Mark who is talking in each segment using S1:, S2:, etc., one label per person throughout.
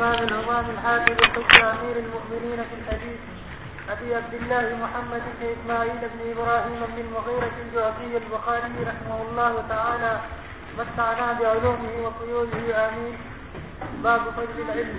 S1: هذا الهمام الحافظ الحجة أمير المؤمنين في الحديث أبي عبد الله محمد بن إسماعيل بن إبراهيم بن المغيرة الجعفي البخاري رحمه الله تعالى متعنا بعلومه وقيوده آمين. باب فضل العلم.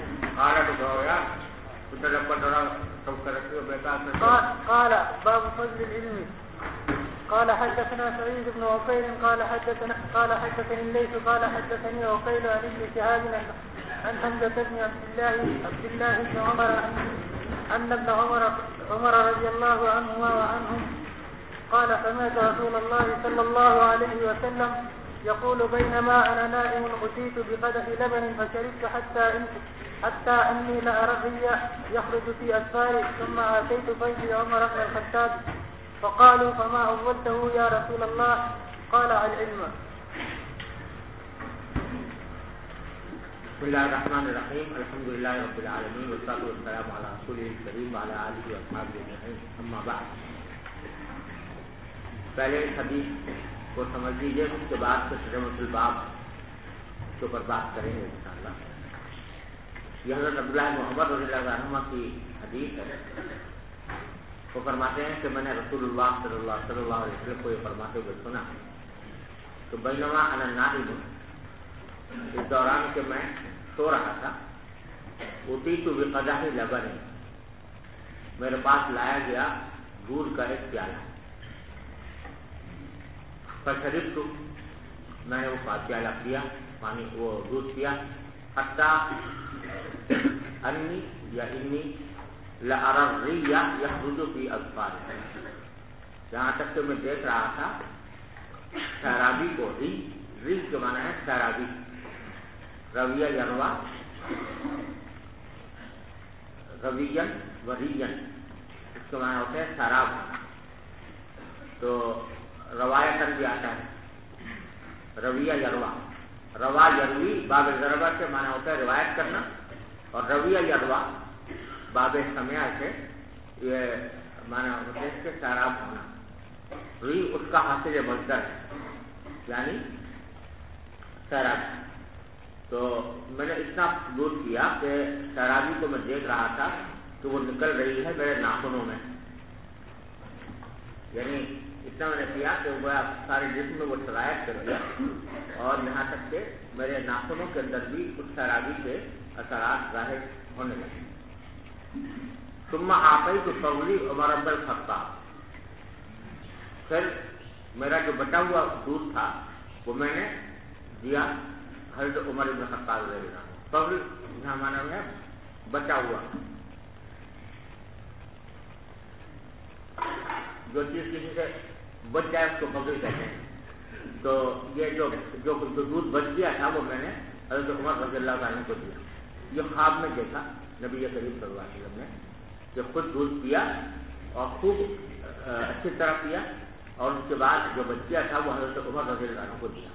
S1: قال باب فضل العلم. قال حدثنا سعيد بن عقيل قال حدثني الليث قال حدثني عقيل عن ابن شهاب عن حمزة بن عبد الله بن عمر أن ابن عمر رضي الله عنهما وعنهم قال سمعت رسول الله صلى الله عليه وسلم يقول بينما أنا نائم أتيت بقدح لبن فشربت حتى أني لأرى الري يخرج في أسفاري ثم آتيت فيض عمر بن الخطاب فقالوا فما أولته يا رسول الله قال العلم.
S2: بسم الله الرحمن الرحیم الحمد للہ رب العالمین والصلاة والسلام علی رسولہ الکریم وعلی آلہ واصحابہ اجمعین اما بعد. پہلے اس حدیث کو سمجھ لیجیے، اس کے بعد سے ترجمۃ الباب کے اوپر بات کریں گے انشاءاللہ. یہ حضرت عبداللہ بن عمر رضی اللہ عنہما کی حدیث ہے. وہ فرماتے ہیں کہ میں نے رسول اللہ صلی اللہ علیہ وسلم کو یہ فرماتے ہوئے سنا کہ بینما انا نائم، اس دوران کہ میں سو رہا تھا، اتیت بقدح لبن، میرے پاس لایا گیا دودھ کا ایک پیالہ، فشربت، میں نے وہ پیالہ پیا، پانی وہ دودھ پیا، حتی انی لأری الری یخرج فی اظفار، جہاں تک کہ میں دیکھ رہا تھا سیرابی کو، ری کے معنی ہے سیرابی، رویہ یروا روین ورین، اس کے معنی ہوتا ہے سیراب. تو روایتن بھی آتا ہے رویہ یروا، روا یروی باب ضربہ سے معنی ہوتا ہے روایت کرنا، اور رویہ یروا باب سمیا سے یہ معنی ہوتا ہے اس کے سیراب ہونا. ری اس کا حاصل مصدر ہے یعنی سیراب. تو میں نے اتنا دودھ کیا کہ سیرابی کو میں دیکھ رہا تھا کہ وہ نکل رہی ہے میرے ناخنوں میں، یعنی اتنا میں نے کیا کہ وہ سارے جسم میں وہ سرایت کر دیا، اور یہاں تک کہ میرے ناخنوں کے اندر بھی اس سیرابی کے اثرات ظاہر ہونے لگے. ثم آتیت فضلی عمر بن الخطاب، پھر میرا جو بچا ہوا دودھ تھا وہ میں نے دیا حضرت عمر بن الخطاب رضی اللہ عنہ. فضل یہاں مانا ہے بچا ہوا، جو چیز کسی سے بچ جائے اس کو فضل کہتے ہیں. تو یہ جو دودھ بچ گیا تھا وہ میں نے حضرت عمر رضی اللہ عنہ کو دیا. یہ خواب میں دیکھا نبی کریم صلی اللہ علیہ وسلم نے کہ خود دودھ پیا اور خوب اچھی طرح پیا، اور اس کے بعد جو بچ گیا تھا وہ حضرت عمر رضی اللہ عنہ کو دیا.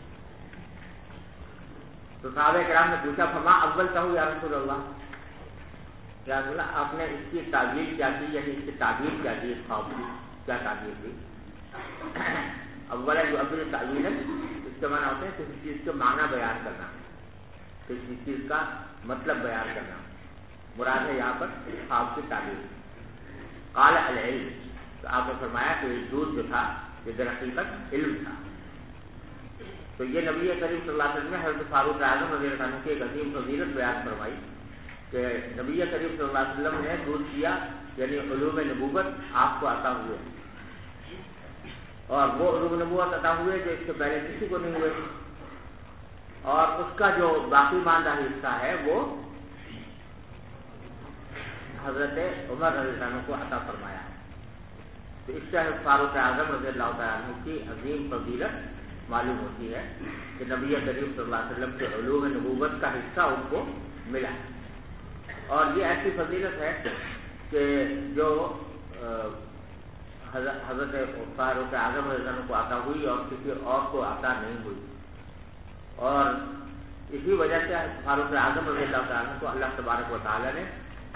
S2: تو صحابہ کرام نے پوچھا فما اولتہ یا رسول اللہ، یا رسول اللہ آپ نے اس کی تعبیر کیا کی، یعنی اس کی تعبیر کیا کی، اس خواب کی کیا تعبیر کی. اول جو ابل تعبیر ہے اس کے معنی ہوتے ہیں کسی چیز کے معنی بیان کرنا، کسی چیز کا مطلب بیان کرنا، مراد ہے یہاں پر خواب کی تعبیر. قال العلم، تو آپ نے فرمایا کہ یہ دودھ جو تھا یہ در حقیقت علم تھا. تو یہ نبی کریم صلی اللہ علیہ وسلم نے حضرت فاروق اعظم رضی اللہ عنہ کی ایک عظیم فضیلت بیان فرمائی کہ نبی کریم صلی اللہ علیہ وسلم نے دودھ کیا، یعنی علوم نبوت آپ کو عطا ہوئے، اور وہ علوم نبوت عطا ہوئے جو اس سے پہلے کسی کو نہیں ہوئے، اور اس کا جو باقی ماندہ حصہ ہے وہ حضرت عمر رضی اللہ عنہ کو عطا فرمایا. تو اس سے فاروق اعظم رضی اللہ تعالیٰ عنہ کی عظیم فضیلت معلوم ہوتی ہے کہ نبی کریم صلی اللہ علیہ وسلم کے علوم نبوت کا حصہ ان کو ملا. اور یہ ایسی فضیلت ہے کہ جو حضرت فاروق اعظم رضی اللہ عنہ کو عطا ہوئی اور کسی اور کو عطا نہیں ہوئی. اور اسی وجہ سے فاروق اعظم رضی اللہ تعالیٰ عنہ کو اللہ تبارک و تعالیٰ نے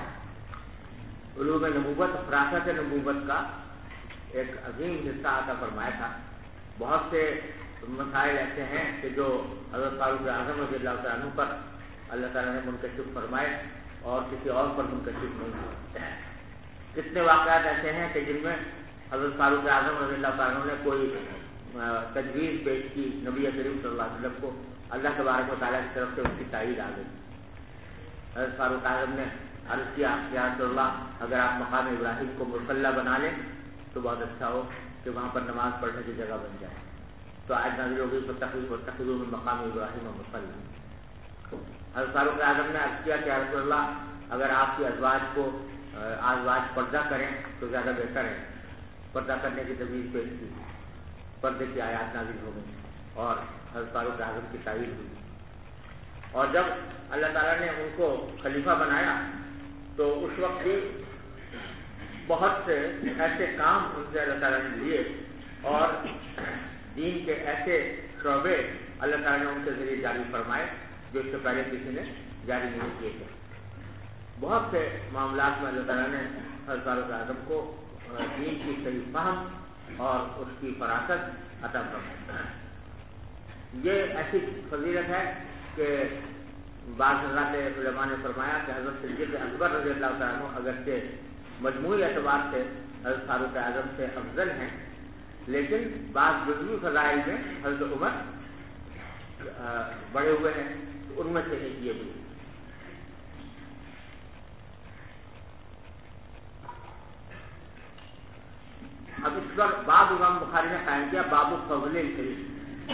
S2: علوم نبوت، فراست نبوت کا ایک عظیم حصہ عطا فرمایا تھا. بہت سے مسائل ایسے ہیں کہ جو حضرت فاروق اعظم رضی اللہ تعالیٰ عنہ پر اللہ تعالیٰ نے منکشف فرمائے، اور کسی اور پر منکشف نہیں ہوا۔ کتنے واقعات ایسے ہیں کہ جن میں حضرت فاروق اعظم رضی اللہ تعالیٰ نے کوئی تجویز پیش کی نبی کریم صلی اللہ علیہ وسلم کو، اللہ تبارک و تعالیٰ کی طرف سے اس کی تائید آ گئی۔ حضرت فاروق اعظم نے عرض کیا یا رسول اللہ اگر آپ مقام ابراہیم کو مصلی بنا لیں تو بہت اچھا ہو کہ وہاں پر نماز پڑھنے کی جگہ بن جائے۔ تو آج نازل ہو گئی فاتخذوا من مقام ابراہیم مصلی۔ حضرت فاروق اعظم نے عرض کیا کہ یا رسول اللہ اگر آپ کی ازواج پردہ کریں تو زیادہ بہتر ہے۔ پردہ کرنے کی تجویز پیش کی، پردے کی آیات نازل ہو گئی اور حضرت فاروق اعظم کی تعریف ہوئی۔ اور جب اللہ تعالیٰ نے ان کو خلیفہ بنایا تو اس وقت بھی بہت سے ایسے کام ان سے اللہ تعالیٰ نے لیے اور دین کے ایسے شعبے اللہ تعالیٰ نے ان کے ذریعے جاری فرمائے جو اس سے پہلے کسی نے جاری نہیں کیے تھے۔ بہت سے معاملات میں اللہ تعالیٰ نے حضرت فاروق اعظم کو دین کی صحیح فہم اور اس کی فراست عطا فرمائی۔ یہ ایسی فضیلت ہے کہ بعض حضرات علماء نے فرمایا کہ حضرت صدیق اکبر رضی اللہ تعالیٰ عنہ اگرچہ مجموعی اعتبار سے حضرت فاروق اعظم سے افضل ہیں، لیکن بعض جزوی فضائل میں حضرت عمر بڑے ہوئے ہیں، تو ان میں سے ایک یہ بھی۔ اب اس پر باب امام بخاری نے قائم کیا باب فضل العلم۔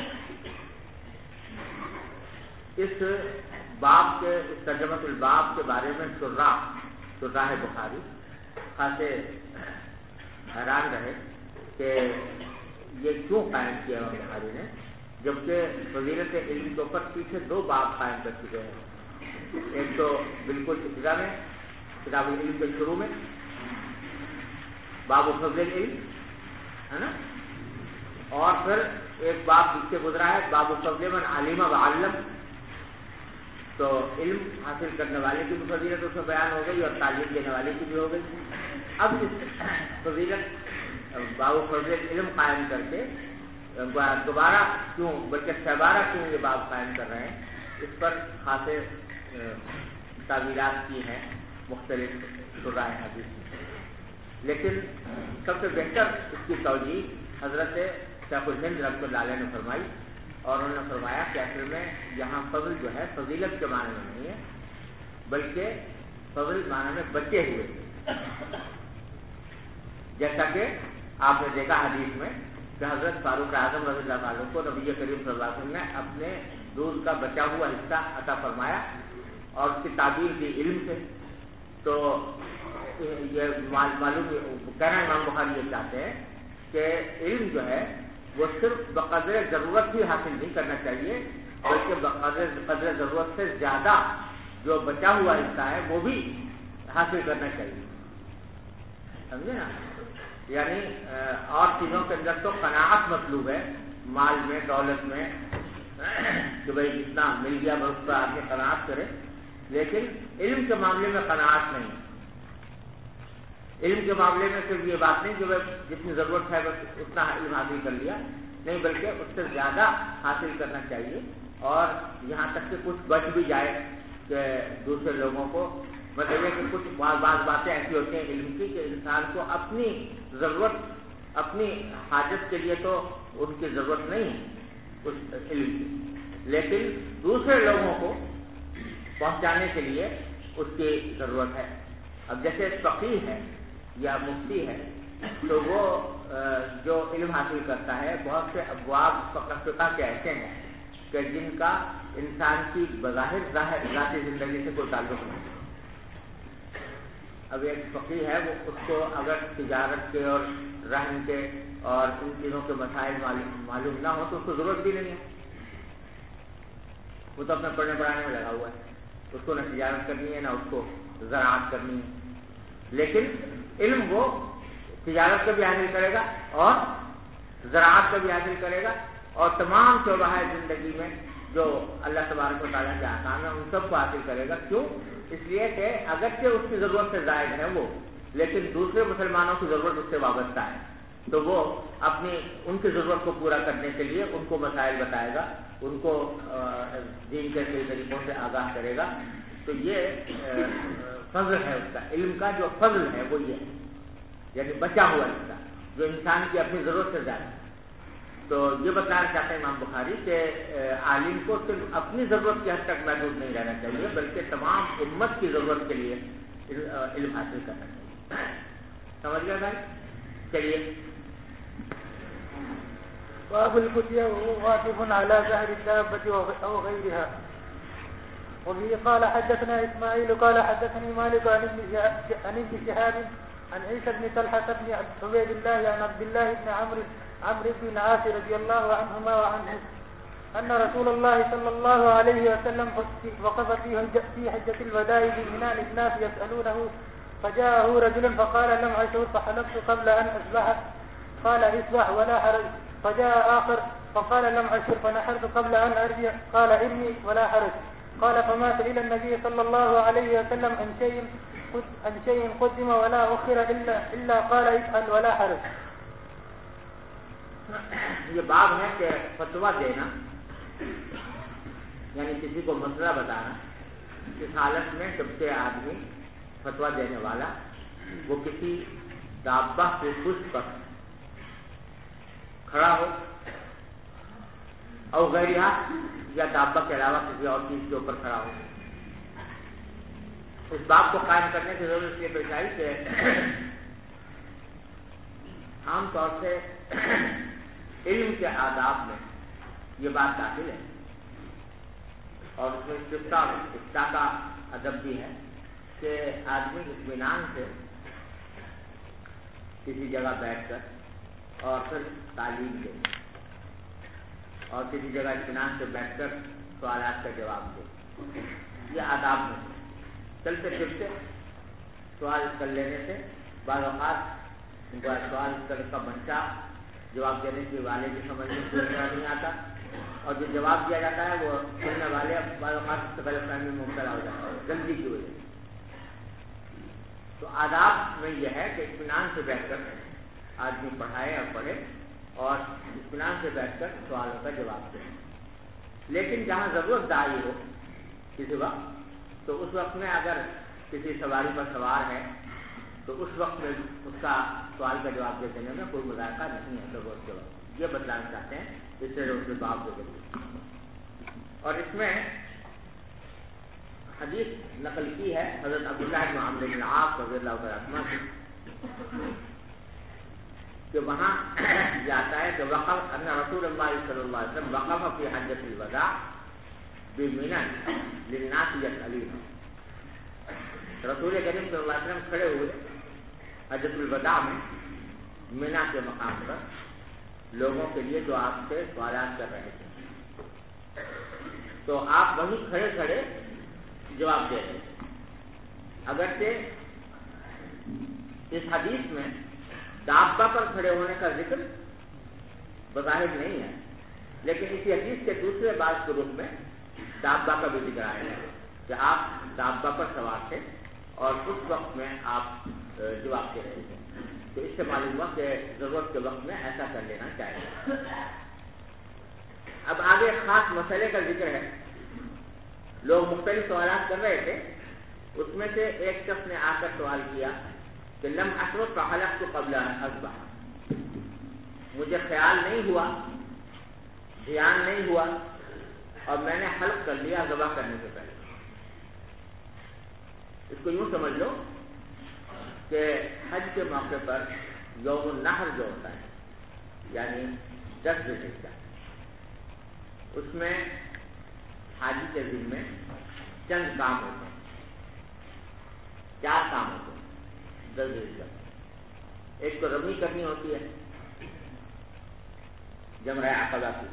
S2: اس باب کے اس ترجمۃ الباب کے بارے میں شراح بخاری خاصے حیران رہے کہ یہ کیوں قائم کیا امام بخاری نے، جبکہ فضیلت علم کے اوپر پیچھے 2 باب قائم کر چکے ہیں۔ ایک تو بالکل ابتدا میں کتاب علم کے شروع میں باب فضل العلم ہے نا، اور پھر ایک باب پیچھے گزرا ہے باب فضل من علم وعلم، تو علم حاصل کرنے والے کی بھی فضیلت اس میں بیان ہو گئی اور تعلیم دینے والے کی بھی ہو گئی۔ اب اس فضیلت باب فضل علم قائم کر کے دوبارہ کیوں بلکہ 7 کیوں یہ باب قائم کر رہے ہیں، اس پر خاصے تعبیرات کی ہیں مختلف شراح حدیث میں، لیکن سب سے بہتر اس کی توجیہ حضرت شیخ الہند رحمۃ اللہ علیہ نے فرمائی، اور انہوں نے فرمایا کہ اصل میں یہاں فضل جو ہے فضیلت کے معنی میں نہیں ہے، بلکہ فضل معنی میں بچے ہوئے، جیسا کہ آپ نے دیکھا حدیث میں کہ حضرت فاروق اعظم رضی اللہ عنہ کو نبی کریم صلی اللہ علیہ وسلم نے اپنے دودھ کا بچا ہوا حصہ عطا فرمایا اور اس کی تعبیر کی علم سے۔ تو یہ معلوم کہنا امام بخاری یہ چاہتے ہیں کہ علم جو ہے وہ صرف بقدر ضرورت ہی حاصل نہیں کرنا چاہیے، بلکہ بقدر ضرورت سے زیادہ جو بچا ہوا حصہ ہے وہ بھی حاصل کرنا چاہیے، سمجھے نا؟ یعنی اور چیزوں کے اندر تو قناعت مطلوب ہے، مال میں دولت میں کہ بھائی جتنا مل گیا بس اس پر آدمی قناعت کرے، لیکن علم کے معاملے میں قناعت نہیں۔ علم کے معاملے میں صرف یہ بات نہیں کہ بھائی جتنی ضرورت ہے بس اتنا علم حاصل کر لیا، نہیں بلکہ اس سے زیادہ حاصل کرنا چاہیے، اور یہاں تک کہ کچھ بچ بھی جائے کہ دوسرے لوگوں کو مطلب ہے کہ کچھ بعض باتیں ایسی ہوتی ہیں علم کی کہ انسان کو اپنی ضرورت اپنی حاجت کے لیے تو ان کی ضرورت نہیں ہے اس علم کی، لیکن دوسرے لوگوں کو پہنچانے کے لیے اس کی ضرورت ہے۔ اب جیسے فقیہ ہے یا مفتی ہے تو وہ جو علم حاصل کرتا ہے بہت سے ابواب فقہ کے ایسے ہیں کہ جن کا انسان کی بظاہر ذاتی زندگی سے کوئی تعلق نہیں۔ اب ایک فقیہ ہے وہ اس کو اگر تجارت کے اور رہن کے اور ان چیزوں کے مسائل معلوم نہ ہو تو اس کو ضرورت بھی نہیں ہے، وہ تو اپنے پڑھنے پڑھانے میں لگا ہوا ہے، اس کو نہ تجارت کرنی ہے نہ اس کو زراعت کرنی ہے، لیکن علم وہ تجارت کا بھی حاصل کرے گا اور زراعت کا بھی حاصل کرے گا، اور تمام شعبہ زندگی میں جو اللہ تبارک و تعالیٰ کے احکام ہیں ان سب کو حاصل کرے گا۔ کیوں؟ اس لیے کہ اگرچہ اس کی ضرورت سے زائد ہے وہ، لیکن دوسرے مسلمانوں کی ضرورت اس سے وابستہ ہے، تو وہ اپنی ان کی ضرورت کو پورا کرنے کے لیے ان کو مسائل بتائے گا، ان کو دین کے صحیح طریقوں سے آگاہ کرے گا۔ تو یہ فضل ہے اس کا، علم کا جو فضل ہے وہ یہ ہے، یعنی بچا ہوا حصہ جو انسان کی اپنی ضرورت سے زیادہ ہے۔ تو یہ بتانا چاہتے ہیں امام بخاری کہ عالم کو صرف اپنی ضرورت کی حد تک محدود نہیں رہنا چاہیے، بلکہ تمام امت کی ضرورت کے لیے علم حاصل کرنا چاہیے۔ سمجھ گئے بھائی؟ چلیے۔
S1: باب الفتية وهو واقف على ظهر الدابة أو غيرها. وبه قال حدثنا إسماعيل قال حدثني مالك عن ابن شهاب عن عيسى بن طلحة بن عبيد الله عن عبد الله بن عمرو بن العاص رضي الله عنهما وعنه أن رسول الله صلى الله عليه وسلم وقف في حجة الوداع بمنى الناس يسألونه فجاءه رجل فقال لم أشعر فحلفت قبل أن أصبح قال اصبح ولا حرج. فجاء آخر فقال لم أشعر فنحرت قبل أن أرجع قال ارمي ولا حرج. قال فما سئل النبي صلى الله عليه وسلم عن شيء قدم ولا أخر إلا قال افعل ولا حرج.
S2: یہ باب ہے کہ فتویٰ دینا، یعنی کسی کو مسئلہ بتانا، اس حالت میں جب سے آدمی فتویٰ دینے والا وہ کسی دابہ کے پشت پر کھڑا ہو اور غیرہ یا دابہ کے علاوہ کسی اور چیز کے اوپر کھڑا ہو۔ اس باب کو قائم کرنے کی ضرورت یہ پیش آئی کہ عام طور سے علم کے آداب میں یہ بات داخل ہے اور اس میں استفتاء کا ادب بھی ہے کہ آدمی اطمینان سے کسی جگہ بیٹھ کر اور پھر تعلیم دے اور کسی جگہ اطمینان سے بیٹھ کر سوالات کا جواب دے۔ یہ آداب میں چلتے پھرتے سوال کر لینے سے بعض اوقات ان کا سوال کا منشا جواب دینے کے والے کی سمجھ میں کوئی نہیں آتا، اور جو جواب دیا جاتا ہے وہ سننے والے بعض اوقات غلط فہمی میں مبتلا ہو جاتا ہے جلدی کی وجہ سے۔ تو آداب میں یہ ہے کہ اطمینان سے بیٹھ کر آدمی پڑھائے اور پڑھے اور اطمینان سے بیٹھ کر سوالوں کا جواب دے۔ لیکن جہاں ضرورت داعی ہو کسی وقت، تو اس وقت میں اگر کسی سواری پر سوار ہے تو اس وقت میں اس کا سوال کا جواب دے دینے میں کوئی مذائقہ نہیں ہے ضرورت کے وقت۔ یہ بتلانا چاہتے ہیں، اس سے اس کے باب دے دیں۔ اور اس میں حدیث نقل کی ہے حضرت عبداللہ بن عمرو بن العاص رضی اللہ عنہ سے کہ وہاں یہ آتا ہے کہ وقف ان رسول اللہ صلی اللہ علیہ وسلم وقف فی حجۃ الوداع بمنى للناس يسألون۔ رسول کریم صلی اللہ علیہ وسلم کھڑے ہوئے حجۃ الوداع میں منی کے مقام پر لوگوں کے لیے جو آپ سے سوالات کر رہے تھے، تو آپ وہیں کھڑے کھڑے جواب دے رہے تھے۔ اگرچہ اس حدیث میں دابہ پر کھڑے ہونے کا ذکر بظاہر نہیں ہے، لیکن اسی حدیث کے دوسرے باب کے روپ میں دابہ کا بھی ذکر آیا ہے کہ آپ دابہ پر سوار تھے اور اس وقت میں آپ جواب دے رہے تھے۔ تو اس سے معلوم ہوا کہ ضرورت کے وقت میں ایسا کر لینا چاہیے۔ اب آگے خاص مسئلے کا ذکر ہے۔ لوگ مختلف سوالات کر رہے تھے، اس میں سے ایک شخص نے آ کر سوال کیا کہ لم اشرب فحلفت قبل ان اصبح، مجھے خیال نہیں ہوا، دھیان نہیں ہوا اور میں نے حلف کر لیا ذبح کرنے سے پہلے۔ اس کو یوں سمجھ لو کہ حج کے موقع پر یوم النحر جو ہوتا ہے یعنی 10 ذی الحجہ، اس میں حاجی کے دن میں چند کام ہوتے ہیں، 4 کام ہوتے ہیں 10 ذی الحجہ۔ ایک تو رمی کرنی ہوتی ہے جمرہ عقبہ کی،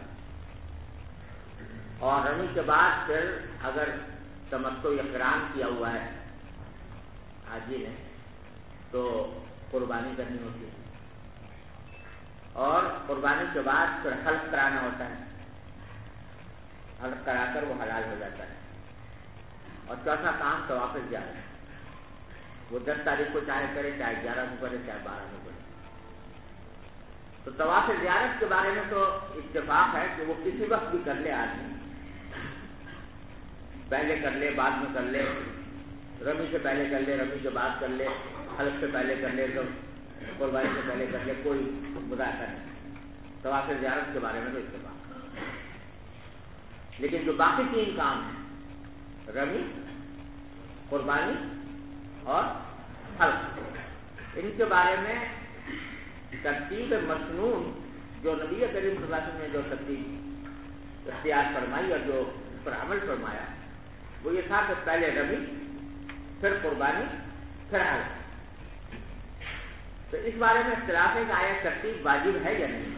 S2: اور رمی کے بعد پھر اگر تمتع یا قران کیا ہوا ہے حاجی نے تو قربانی کرنی ہوتی ہے، اور قربانی کے بعد پھر حلق کرانا ہوتا ہے، حلق کرا کر وہ حلال ہو جاتا ہے۔ اور چوتھا کام طواف زیارت ہے، وہ 10 تاریخ کو چاہے کرے، چاہے 11 کو کرے، چاہے 12 کو کرے۔ تو طواف زیارت کے بارے میں تو اتفاق ہے کہ وہ کسی وقت بھی کر لے، آدمی پہلے کر لے بعد میں کر لے، رمی سے پہلے کر لے، رمی کے بعد کر لے، حلق سے پہلے کر لے، تو قربانی سے پہلے کر لے، کوئی مذاکرہ نہیں۔ طواف زیارت کے بارے میں تو اتفاق، لیکن جو باقی 3 کام ہیں، رمی، قربانی اور حلق، ان کے بارے میں ترتیب مسنون جو نبی کریم صلی اللہ علیہ وسلم نے جو ترتیب اختیار فرمائی اور جو اس پر عمل فرمایا وہ یہ تھا کہ پہلے رمی، پھر قربانی، پھر حلق۔ تو اس بارے میں اختلاف ہے کہ آیا ترتیب واجب ہے یا نہیں۔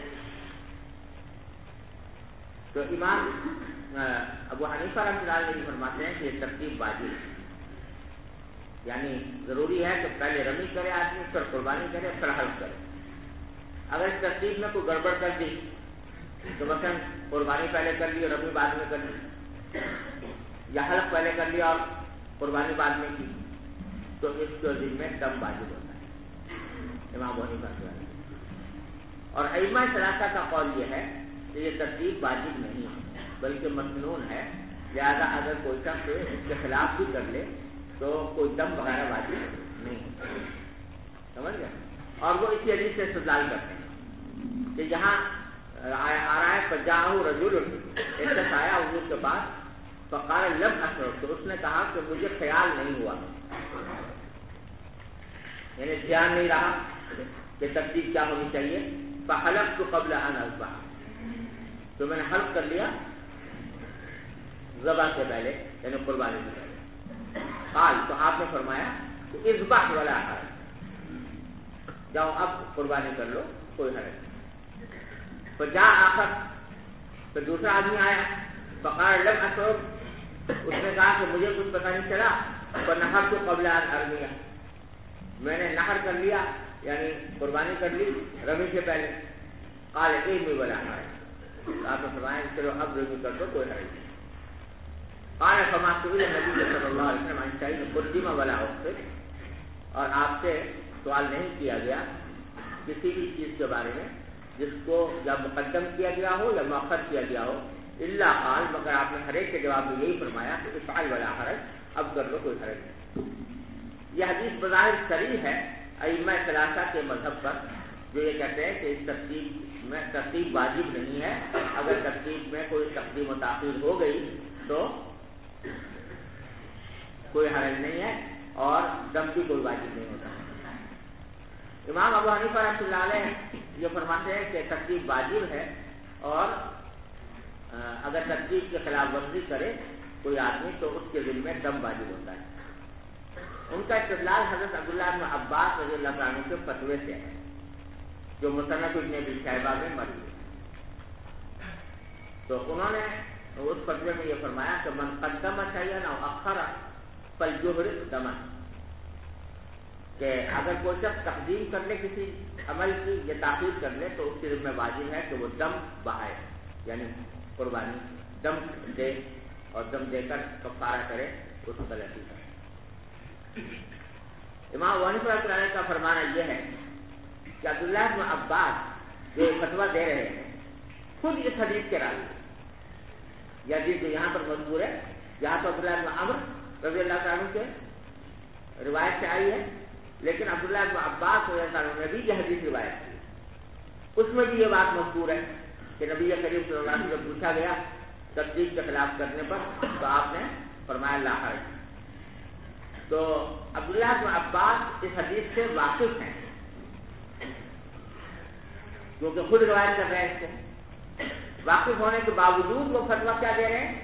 S2: تو امام ابو حنیفہ رحمۃ اللہ علیہ فرماتے ہیں کہ یہ ترتیب واجب ہے، یعنی ضروری ہے کہ پہلے رمی کرے آدمی، پھر قربانی کرے، پھر حلق کرے۔ اگر اس ترتیب میں کوئی گڑبڑ کر دی تو مثلا قربانی پہلے کر لی اور رمی بعد میں کر لی، یا حلق پہلے کر لیا اور قربانی بعد میں کی، تو اس کے ذمہ دم واجب ہوتا ہے، امام ابو حنیفہ رحمۃ اللہ۔ اور ائمہ ثلاثہ کا قول یہ ہے کہ یہ ترتیب واجب نہیں ہے بلکہ مسنون ہے، لہذا اگر کوئی شخص اس کے خلاف بھی کر لے تو کوئی دم وغیرہ واجب نہیں ہوتا، سمجھ گئے؟ اور وہ اسی حدیث سے استدلال کرتے ہیں کہ یہاں آ رہا ہے فجاءہ رجل، ایک شخص آیا حضور کے پاس، فقال لم اشعر، تو اس نے کہا کہ مجھے خیال نہیں ہوا، یعنی دھیان نہیں رہا کہ ترتیب کیا ہونی چاہیے، فحلقت قبل ان اذبح، تو میں نے حلق کر لیا ذبح سے پہلے، یعنی قربانی سے پہلے۔ قال، تو آپ نے فرمایا کہ اذبح ولا حرج، جاؤ اب قربانی کر لو، کوئی حرج نہیں۔ فجاء آخر، تو دوسرا آدمی آیا، فقال لم اشعر، اس نے کہا کہ مجھے کچھ پتہ نہیں چلا، فنحرت قبل ان ارمیہ، میں نے نحر کر لیا یعنی قربانی کر لی رمی سے پہلے۔ قال ارمی ولا حرج، آپ نے فرمایا چلو اب رمی کر دو، کوئی حرج نہیں۔ قال فما سئل النبی صلی اللہ علیہ وسلم عن شیء قدم ولا اخر، اور آپ سے سوال نہیں کیا گیا کسی بھی چیز کے بارے میں جس کو یا مقدم کیا گیا ہو یا مؤخر کیا گیا ہو، الا قال، مگر آپ نے ہر ایک کے جواب میں یہی فرمایا کہ افعل ولا حرج، اب کر لو، کوئی حرج نہیں۔ یہ حدیث بظاہر صریح ہے ائمہ ثلاثہ کے مذہب پر، جو یہ کہتے ہیں کہ اس ترتیب واجب نہیں ہے، اگر ترتیب میں کوئی تقدیم و تاخیر ہو گئی تو کوئی حرج نہیں ہے اور دم بھی کوئی واجب نہیں ہوتا۔ امام ابو حنیفہ رحمۃ اللہ علیہ یہ فرماتے ہیں کہ ترتیب واجب ہے، اور اگر ترتیب کی خلاف ورزی کرے کوئی آدمی تو اس کے ذمہ دم واجب ہوتا ہے۔ ان کا استدلال حضرت عبداللہ بن عباس رضی اللہ عنہ کے فتوے سے ہے جو مصنف ابن ابی شیبہ میں مروی ہے۔ تو انہوں نے اس فتوے میں یہ فرمایا کہ من قدم شیئا او اخر فلیحرق دما، کہ اگر کوئی شخص تقدیم کر لے کسی عمل کی یا تاخیر کر لے تو اس کے ذمہ واجب ہے کہ وہ دم بہائے، یعنی قربانی دم دے، اور دم دے کر کفارہ کرے اس غلطی کا۔ امام ابو حنیفہ رحمۃ اللہ کا فرمانا یہ ہے کہ عبداللہ بن عباس جو فتویٰ دے رہے ہیں خود اس حدیث کے راوی، یا جس جو یہاں پر مذکور ہے، یہاں پر عبداللہ بن عمر رضی اللہ عنہ کے روایت سے آئی ہے، لیکن عبداللہ بن عباس رضی اللہ عنہ نے بھی یہ حدیث روایت کی، اس میں بھی یہ بات مذکور ہے کہ نبی کریم صلی اللہ علیہ وسلم جب پوچھا گیا ترتیب کے خلاف کرنے پر تو آپ نے فرمایا لا حرج۔ تو عبداللہ بن عباس اس حدیث سے واقف ہیں کیونکہ خود روایت کر رہے ہیں، اس سے واقف ہونے کے باوجود وہ فتویٰ کیا دے رہے ہیں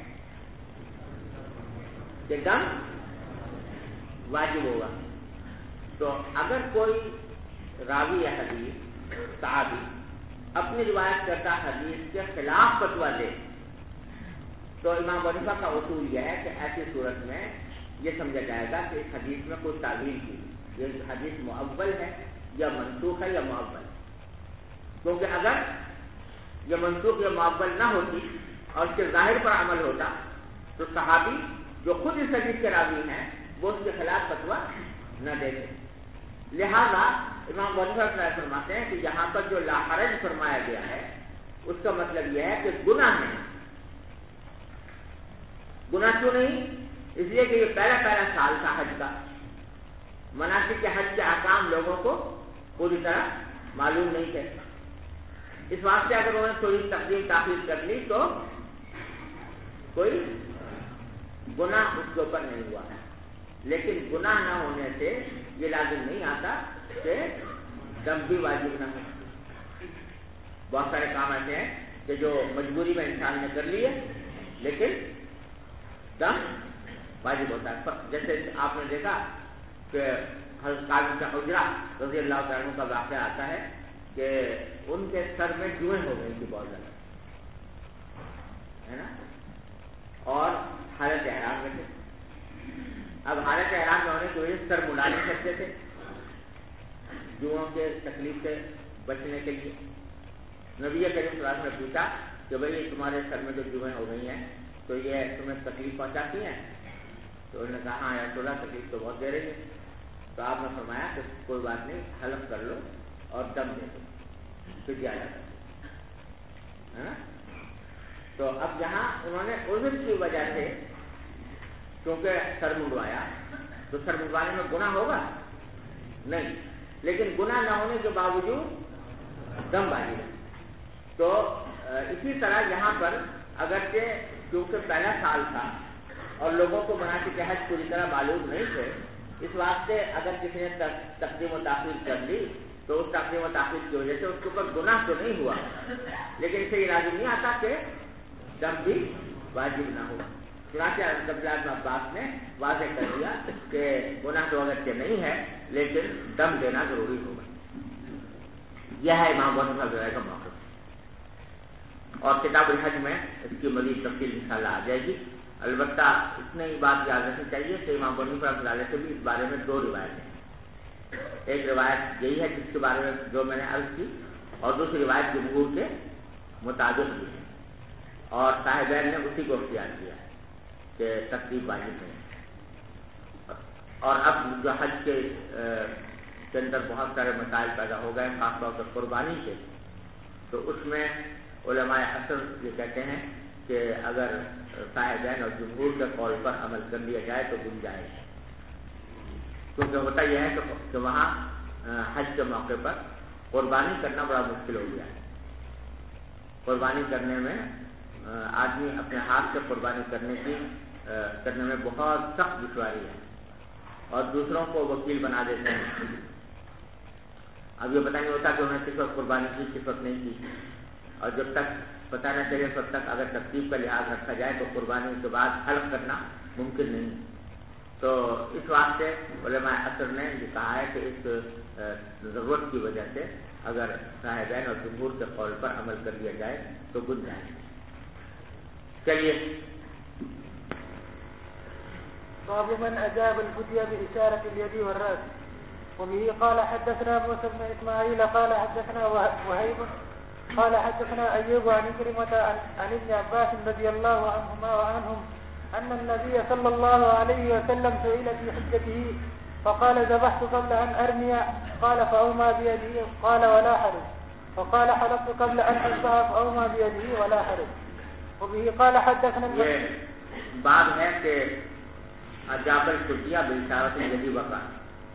S2: کہ دم واجب ہوگا۔ تو اگر کوئی راوی یا حدیث صحابی اپنی روایت کرتا حدیث کے خلاف فتویٰ دے تو امام ابو حنیفہ کا اصول یہ ہے کہ ایسی صورت میں یہ سمجھا جائے گا کہ اس حدیث میں کوئی تعویل کی، یہ حدیث مؤول ہے یا منسوخ ہے یا مؤول، کیونکہ اگر یہ منسوخ یا مؤول نہ ہوتی اور اس کے ظاہر پر عمل ہوتا تو صحابی جو خود اس حدیث کے راوی ہیں وہ اس کے خلاف فتویٰ نہ دیتے۔ لہذا امام ابو حنیفہ فرماتے ہیں کہ یہاں پر جو لا حرج فرمایا گیا ہے اس کا مطلب یہ ہے کہ گناہ نہیں۔ گناہ کیوں نہیں؟ اس لیے کہ یہ پہلا سال تھا حج کا، مناسک کے حج کے احکام لوگوں کو پوری طرح معلوم نہیں تھے، اس واسطے اگر انہوں نے تھوڑی تقدیم تاخیر کر لی تو کوئی گناہ اس کے اوپر نہیں ہوا ہے، لیکن گناہ نہ ہونے سے یہ لازم نہیں آتا کہ دم بھی واجب نہ ہو۔ بہت سارے کام ایسے ہیں کہ جو مجبوری میں انسان نے کر لیے لیکن دم واجب ہوتا ہے، جیسے آپ نے دیکھا کہ حضرت قاسم بن حجرہ رضی اللہ تعالیٰ عنہ کا واقعہ آتا ہے کہ ان کے سر میں جوئیں ہو گئی تھی بہت زیادہ، ہے نا، اور حالت احرام میں تھے۔ اب حالت احرام میں ہونے کی وجہ سے سر مڑا نہیں سکتے تھے جوؤں کے تکلیف سے بچنے کے لیے۔ نبی کریم صلی اللہ علیہ وسلم نے پوچھا کہ بھائی تمہارے سر میں جو جوئیں ہو گئی ہیں تو یہ تمہیں تکلیف پہنچاتی ہیں؟ تو انہوں نے کہا ہاں یا رسول اللہ تکلیف تو بہت دے رہی ہے۔ تو آپ نے فرمایا کہ کوئی بات نہیں، حلف کر لو اور دم دے دو، پھر جایا جاتا ہے۔ تو اب یہاں انہوں نے عذر کی وجہ سے کیونکہ سر منڈوایا تو سر منڈوانے میں گناہ ہوگا نہیں، لیکن گناہ نہ ہونے کے باوجود دم واجب ہے۔ تو اسی طرح یہاں پر اگرچہ کیونکہ پہلا سال تھا اور لوگوں کو مناسک حج پوری طرح معلوم نہیں تھے، اس واسطے اگر کسی نے تقدیم و تاخیر کر لی تو اس تقدیم و تاخیر کی وجہ سے اس کے اوپر گناہ تو نہیں ہوا، لیکن اسے یہ لازم نہیں آتا کہ دم بھی واجب نہ ہو۔ چنانچہ عبداللہ بن عباس نے واضح کر دیا کہ گناہ تو اگرچہ نہیں ہے لیکن دم دینا ضروری ہوگا۔ یہ ہے امام ابو حنیفہ کا موقف، اور کتاب الحج میں اس کی مزید تفصیل انشاءاللہ آ جائے گی۔ البتہ اتنی ہی بات یاد رکھنی چاہیے کہ امام ابو حنیفہ رحمۃ اللہ علیہ سے بھی اس بارے میں دو روایتیں ہیں۔ ایک روایت یہی ہے جس کے بارے میں جو میں نے عرض کی، اور دوسری روایت جمہور کے مطابق بھی ہے، اور صاحبین نے اسی کو اختیار کیا ہے کہ تقدیم واجب ہے۔ اور اب جو حج کے اندر بہت سارے مسائل پیدا ہو گئے خاص طور پر قربانی کے، تو اس میں علماء اصل یہ کہتے ہیں کہ اگر صاحبین اور جمہور کے قول پر عمل کر لیا جائے تو گنجائش ہے، کیونکہ ہوتا یہ ہے کہ وہاں حج کے موقع پر قربانی کرنا بڑا مشکل ہو گیا ہے۔ قربانی کرنے میں آدمی اپنے ہاتھ سے قربانی کرنے میں بہت سخت دشواری ہے، اور دوسروں کو وکیل بنا دیتے ہیں۔ اب یہ پتہ نہیں ہوتا کہ انہوں نے کس وقت قربانی کی کس وقت نہیں کی، اور جب تک پتہ نہ چلے تب تک اگر ترتیب کا لحاظ رکھا جائے تو قربانی کے بعد حلف کرنا ممکن نہیں۔ تو اس واسطے علماء اصل نے یہ کہا ہے کہ اس ضرورت کی وجہ سے اگر صاحبین اور جمہور کے قول پر عمل کر لیا جائے تو گنجائش۔ چلیے،
S1: باب من اجاب الفدية بإشارة اليد والرأس. وبه قال حدثنا موسى بن اسماعيل قال حدثنا وهيب قال حدثنا أيوب عن كريمة عن ابن عباس رضي الله عنهما وعنهم أن النبي صلى الله عليه وسلم سئل في حجته فقال ذبحت قبل أن أرمي، قال فأومى بيده قال ولا حرج، وقال حلقت قبل أن أذبح فأومى بيده ولا حرج. وبه قال حدثنا
S2: یہ باب ہے کہ اجاب الفدیہ بإشارة اليد والرأس،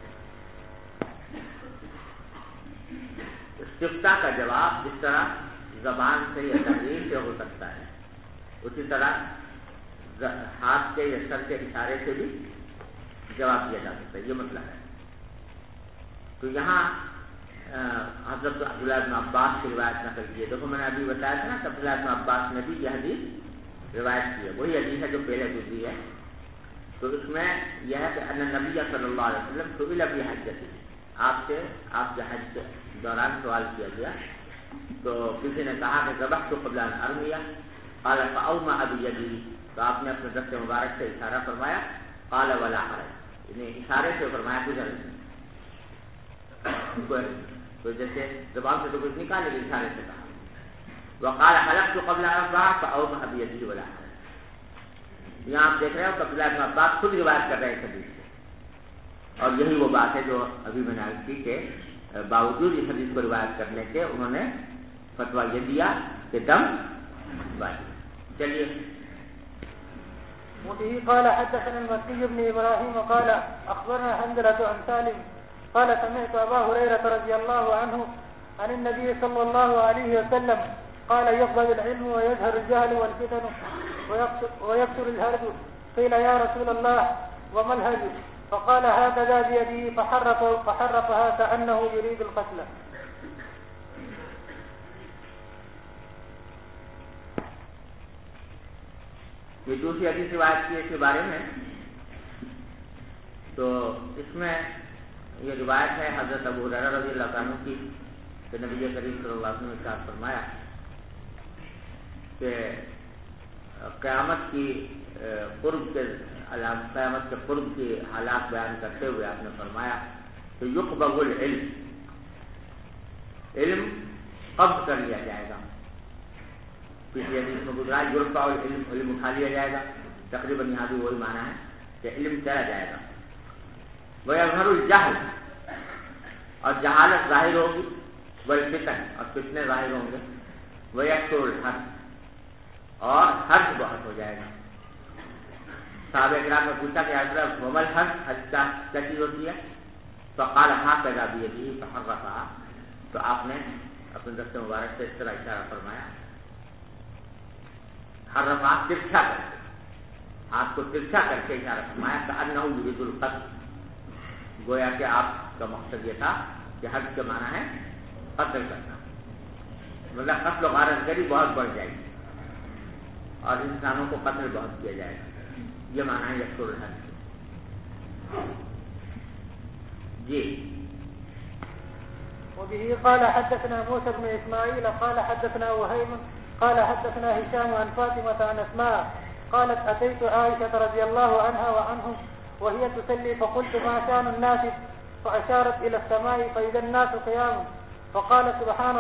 S2: استفتاء کا جواب جس طرح زبان سے یا تحریر سے ہو سکتا ہے اسی طرح ہاتھ کے یا سر کے اشارے سے بھی جواب دیا جا سکتا ہے، یہ مطلب ہے۔ تو یہاں حضرت عبداللہ بن عباس کی روایت نقل کی ہے۔ دیکھو میں نے ابھی بتایا تھا نا کہ عبداللہ بن عباس نے بھی یہ حدیث روایت کی ہے، وہی حدیث ہے جو پہلے گزری ہے۔ تو اس میں یہ ہے کہ ان نبی صلی اللہ علیہ وسلم سئل فی حجتہ، آپ کے حج کے دوران سوال کیا گیا، تو کسی نے کہا کہ ذبحت قبل ان ارمی، قال فاومى بيده، تو آپ نے اپنے دست مبارک سے اشارہ فرمایا، قال ولا حرج، یعنی اشارے سے فرمایا کچھ نہیں، تو جیسے زبان سے تو کچھ نکالے لیکن اشارے سے کہا۔ وقال حلقت قبل ان اذبح فاومى بيده ولا حرج۔ یہاں آپ دیکھ رہے ہو کہ عبداللہ بن عباس خود روایت کر رہے ہیں حدیث سے، اور یہی وہ بات ہے جو ابھی میں نے عرض کی کہ باوجود اس حدیث کو روایت کرنے کے انہوں نے فتویٰ یہ دیا کہ دم واجب۔ چلیے
S1: وبه قال حدثنا المكي بن إبراهيم قال أخبرنا حنظلة عن سالم قال سمعت أبا هريرة رضي الله عنه عن النبي صلى الله عليه وسلم قال يقبض العلم ويظهر الجهل والفتن ويكثر الهرج. قيل يا رسول الله وما الهرج؟ فقال هكذا بيده فحرفها كأنه يريد القتل.
S2: یہ دوسری حدیث روایت کی اس کے بارے میں، تو اس میں یہ روایت ہے حضرت ابو ہریرہ رضی اللہ عنہ کی کہ نبی کریم صلی اللہ علیہ وسلم نے ارشاد فرمایا کہ قیامت کی قیامت کے قرب کی حالات بیان کرتے ہوئے آپ نے فرمایا کہ یقبض العلم، علم قبض کر لیا جائے گا. پچھلی حدیث میں گزرا یرفع العلم، علم اٹھا لیا جائے گا. تقریباً یہاں بھی وہی معنی ہے کہ علم چلا جائے گا. ویظہر الجہل، اور جہالت ظاہر ہوگی. والفتن، اور فتنے ظاہر ہوں گے. ویکثر الحرج، اور حرج بہت ہو جائے گا. صحابہ کرام نے پوچھا کہ حضرت وما الحرج، حج کیا چیز ہوتی ہے؟ فقال هكذا بيده فحرفها، تو آپ نے اپنے دست مبارک سے اس طرح اشارہ فرمایا، حرفها ترچھا کر کے، ہاتھ کو ترچھا کر کے اشارہ فرمایا كأنه يريد القتل، گویا کہ آپ کا مقصد یہ تھا کہ حج کا معنی ہے قتل کرنا، مطلب قتل و غارت گری بہت بڑھ جائے گی اور انسانوں کو قتل بہت کیا جائے گا. یہ معنی ہے یکسر الحج. جی.
S1: وبه قال حدثنا موسى بن إسماعيل قال حدثنا وهيب قال حدثنا هشام عن فاطمة عن أسماء قالت أتيت عائشة رضي الله عنها وعنهم وهي تصلي فقلت ما شأن الناس؟ فأشارت إلى السماء فإذا الناس قيام فقالت سبحان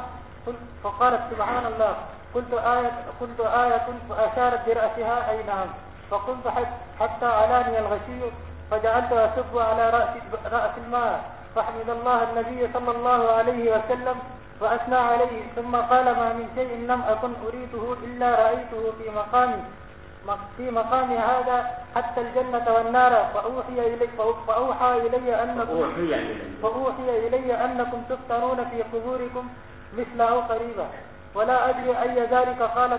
S1: الله قلت آية فأشارت برأسها أي نعم فقلت حتى علاني الغشي فجعلت أسب على رأس الماء فحمد الله النبي صلى الله عليه وسلم وأثنى عليه ثم قال ما من شيء لم أكن أريده إلا رأيته في مقامي هذا حتى الجنة والنار فأوحي إلي أنكم تفتنون في قبوركم مثل أو قريبا ولا أدري أي ذلك. قالت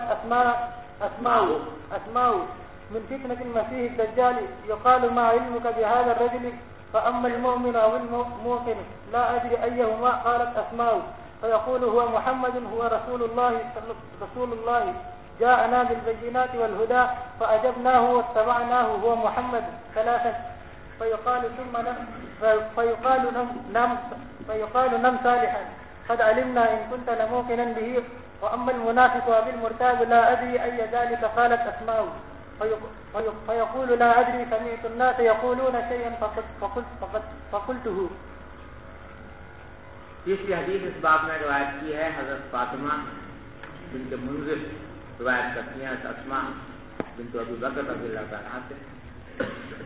S1: أسماء من فتنة المسيح الدجال يقال ما علمك بهذا الرجل فأما المؤمن أو الموقن لا أدري أيهما. قالت أسماء فيقول هو محمد هو رسول الله جاءنا بالبينات والهدى فأجبناه واتبعناه هو محمد ثلاثة فيقال نم صالحا قد علمنا إن كنت لموقنا به. وأما المنافق وبالمرتاب لا أدري أي ذلك. قالت أسماء فيقول لا أدري سمعت الناس يقولون شيئا فقلته.
S2: تیسری حدیث اس باب میں روایت کی ہے حضرت فاطمہ بنت منذر روایت کرتی ہیں اسماء بنت ابی بکر رضی اللہ عنہ سے،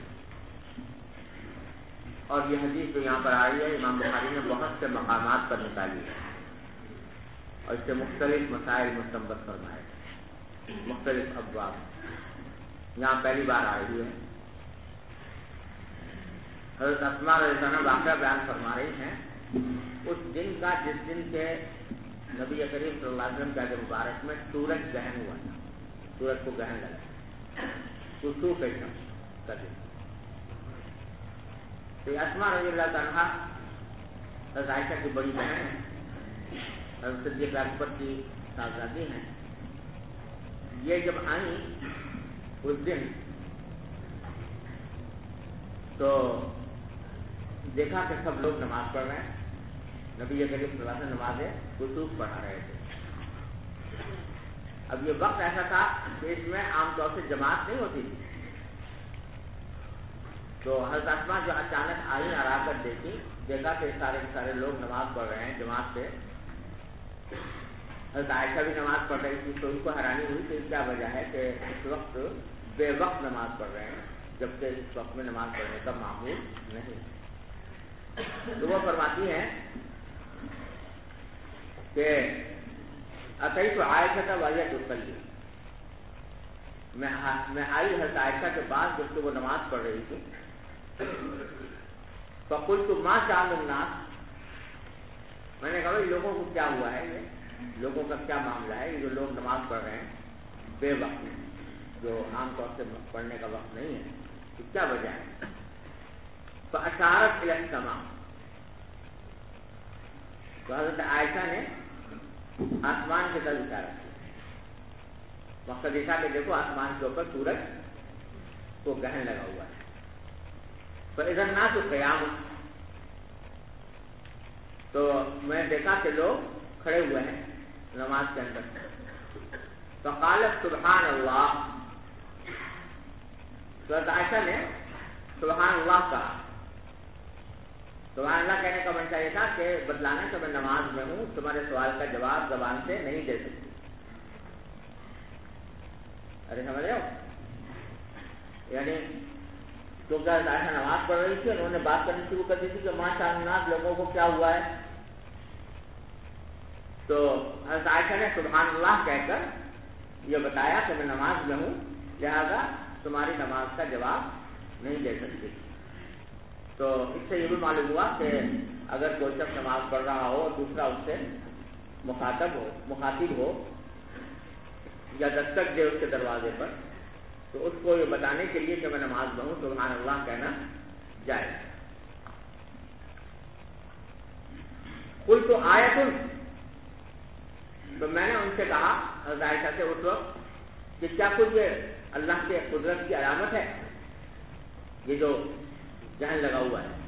S2: اور یہ حدیث جو یہاں پر آئی ہے امام بخاری نے بہت سے مقامات پر نکالی ہے اور اس سے مختلف مسائل مستنبط فرمائے، مختلف ابواب یہاں پہلی بار آئی ہے. حضرت اسماء رضی اللہ عنہ واقعہ بیان فرما رہی ہیں اس دن کا جس دن کے نبی کریم صلی اللہ علیہ وسلم کے مبارک میں سورج گرہن ہوا تھا، سورج کو گرہن لگا، کسوف الشمس کا دن. تو اسماء رضی اللہ عنہا حضرت عائشہ کی بڑی بہن ہے، حضرت صدیق اکبر کی صاحبزادی ہیں. یہ جب آئیں اس دن تو دیکھا کہ سب لوگ نماز پڑھ رہے ہیں. نبی کریم صلی اللہ علیہ وسلم نماز کسوف پڑھا رہے تھے. اب یہ وقت ایسا تھا کہ اس میں عام طور سے جماعت نہیں ہوتی تھی. تو حضرت اسماء جو اچانک آئی اور آ کر دیکھا کہ سارے لوگ نماز پڑھ رہے ہیں جماعت سے. حضرت عائشہ بھی نماز پڑھ رہی تھی تو ان کو حیرانی ہوئی کہ کیا وجہ ہے کہ اس وقت بے وقت نماز پڑھ رہے ہیں جبکہ اس وقت میں نماز پڑھنے کا معمول نہیں. تو وہ فرماتی ہیں کہ اتیت عائشہ وہی تصلی، میں آئی حضرت عائشہ کے پاس جب کہ وہ نماز پڑھ رہی تھی. فقلت ما شأن الناس، میں نے کہا لوگوں کو کیا ہوا ہے، یہ لوگوں کا کیا معاملہ ہے، یہ جو لوگ نماز پڑھ رہے ہیں بے وقت میں، جو عام طور سے پڑھنے کا وقت نہیں ہے، تو کیا وجہ ہے؟ فاشارت الی السماء، تو حضرت عائشہ نے آسمان کی طرف اشارہ کیا. مقصد یہ تھا کہ دیکھو آسمان کے اوپر سورج کو گرہن لگا ہوا ہے. فاذا الناس قیام، تو میں دیکھا کہ لوگ کھڑے ہوئے ہیں نماز کے اندر. فقالت سبحان اللہ، تو حضرت عائشہ نے سبحان اللہ کہا. سبحان اللہ کہنے کا منشا یہ تھا کہ بتلانا کہ میں نماز میں ہوں، تمہارے سوال کا جواب زبان سے نہیں دے سکتی. ارے سمجھ رہے ہو، یعنی کیونکہ حضرت عائشہ نماز پڑھ رہی تھی، انہوں نے بات کرنی شروع کر دی تھی کہ ماشاء اللہ لوگوں کو کیا ہوا ہے. تو حضرت عائشہ نے سبحان اللہ کہہ کر یہ بتایا کہ میں نماز میں ہوں، لہذا تمہاری نماز کا جواب نہیں دے سکتی. تو اس سے یہ بھی معلوم ہوا کہ اگر کوئی شخص نماز پڑھ رہا ہو اور دوسرا اس سے مخاطب ہو یا دستک دے اس کے دروازے پر، تو اس کو یہ بتانے کے لیے کہ میں نماز میں ہوں سبحان اللہ کہنا جائے. قلت تو آیت، تو میں نے ان سے کہا حضرت عائشہ سے اس وقت کہ کیا کچھ یہ اللہ کے قدرت کی علامت ہے یہ جو ذہن لگا ہوا ہے.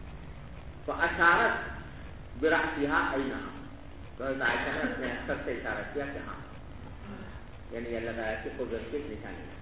S2: فاشارت برأسها اینا، تو حضرت عائشہ نے اپنے سر سے اشارہ کیا کہ ہاں، یعنی اللہ تعالیٰ کی قدرت کی نشانی ہے.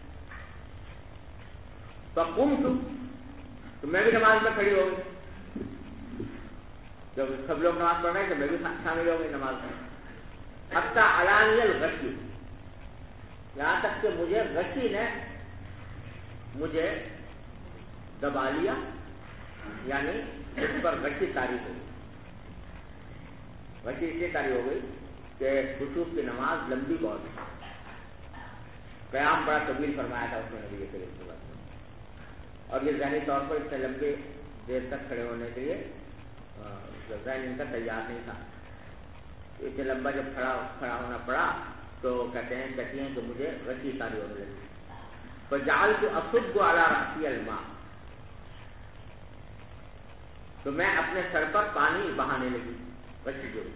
S2: فقمت، تو میں بھی نماز میں کھڑی ہو گئی. جب سب لوگ نماز پڑھ رہے ہیں تو میں بھی شامل ہو گئی نماز میں. حتی علانی الغشی، یہاں تک کہ غشی نے مجھے دبا لیا، یعنی اس پر غشی طاری ہو گئی. غشی اس لیے طاری ہو گئی کہ خشوع کی نماز لمبی بہت ہے، قیام بڑا طویل فرمایا تھا اس نے نبی کریم صلی اللہ علیہ وسلم، اور یہ ذہنی طور پر اتنے لمبے دیر تک کھڑے ہونے کے لیے ذہن ان کا تیار نہیں تھا. اتنے لمبا جب کھڑا ہونا پڑا تو کہتی ہیں کہ مجھے غشی طاری ہونے لگی. فجعلت اصب علی رأسی الماء، تو میں اپنے سر پر پانی بہانے لگی غشی جو.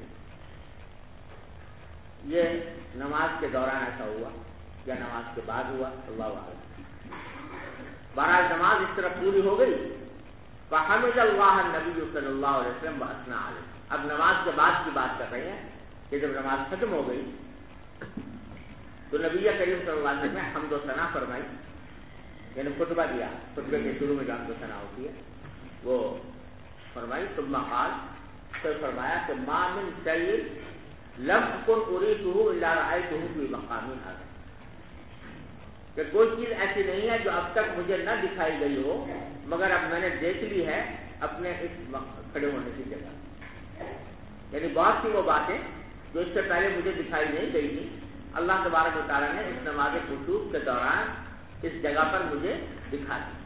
S2: یہ نماز کے دوران ایسا ہوا یا نماز کے بعد ہوا اللہ اعلم. بہرحال نماز اس طرح پوری ہو گئی. فحمد اللہ النبی صلی اللہ علیہ وسلم واثنى علیہ. اب نماز کے بعد کی بات کر رہے ہیں کہ جب نماز ختم ہو گئی تو نبی کریم صلی اللہ علیہ وسلم نے حمد و ثنا فرمائی، یعنی خطبہ دیا. خطبے کے شروع میں جو حمد و ثنا ہوتی ہے وہ فرمائی. ثم قال، پھر فرمایا کہ ما من شیء لم اكن اريده الا رايته في مقام هذا، کہ کوئی چیز ایسی نہیں ہے جو اب تک مجھے نہ دکھائی گئی ہو مگر اب میں نے دیکھ لی ہے اپنے اس کھڑے ہونے کی جگہ. یعنی بہت سی وہ باتیں جو اس سے پہلے مجھے دکھائی نہیں گئی تھی، اللہ تبارک و تعالیٰ نے اس نماز خشوع کے دوران اس جگہ پر مجھے دکھا دی.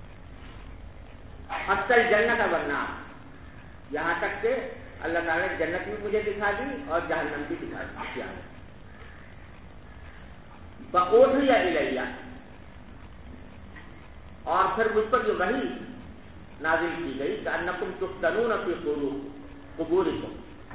S2: حتی الجنت والنار، یہاں تک کہ اللہ تعالیٰ نے جنت بھی مجھے دکھا دی اور جہنم بھی دکھا دیا. فأوحی الیہ، اور پھر مجھ پر جو وحی نازل کی گئی کہ انکم تفتنون فی قبورکم،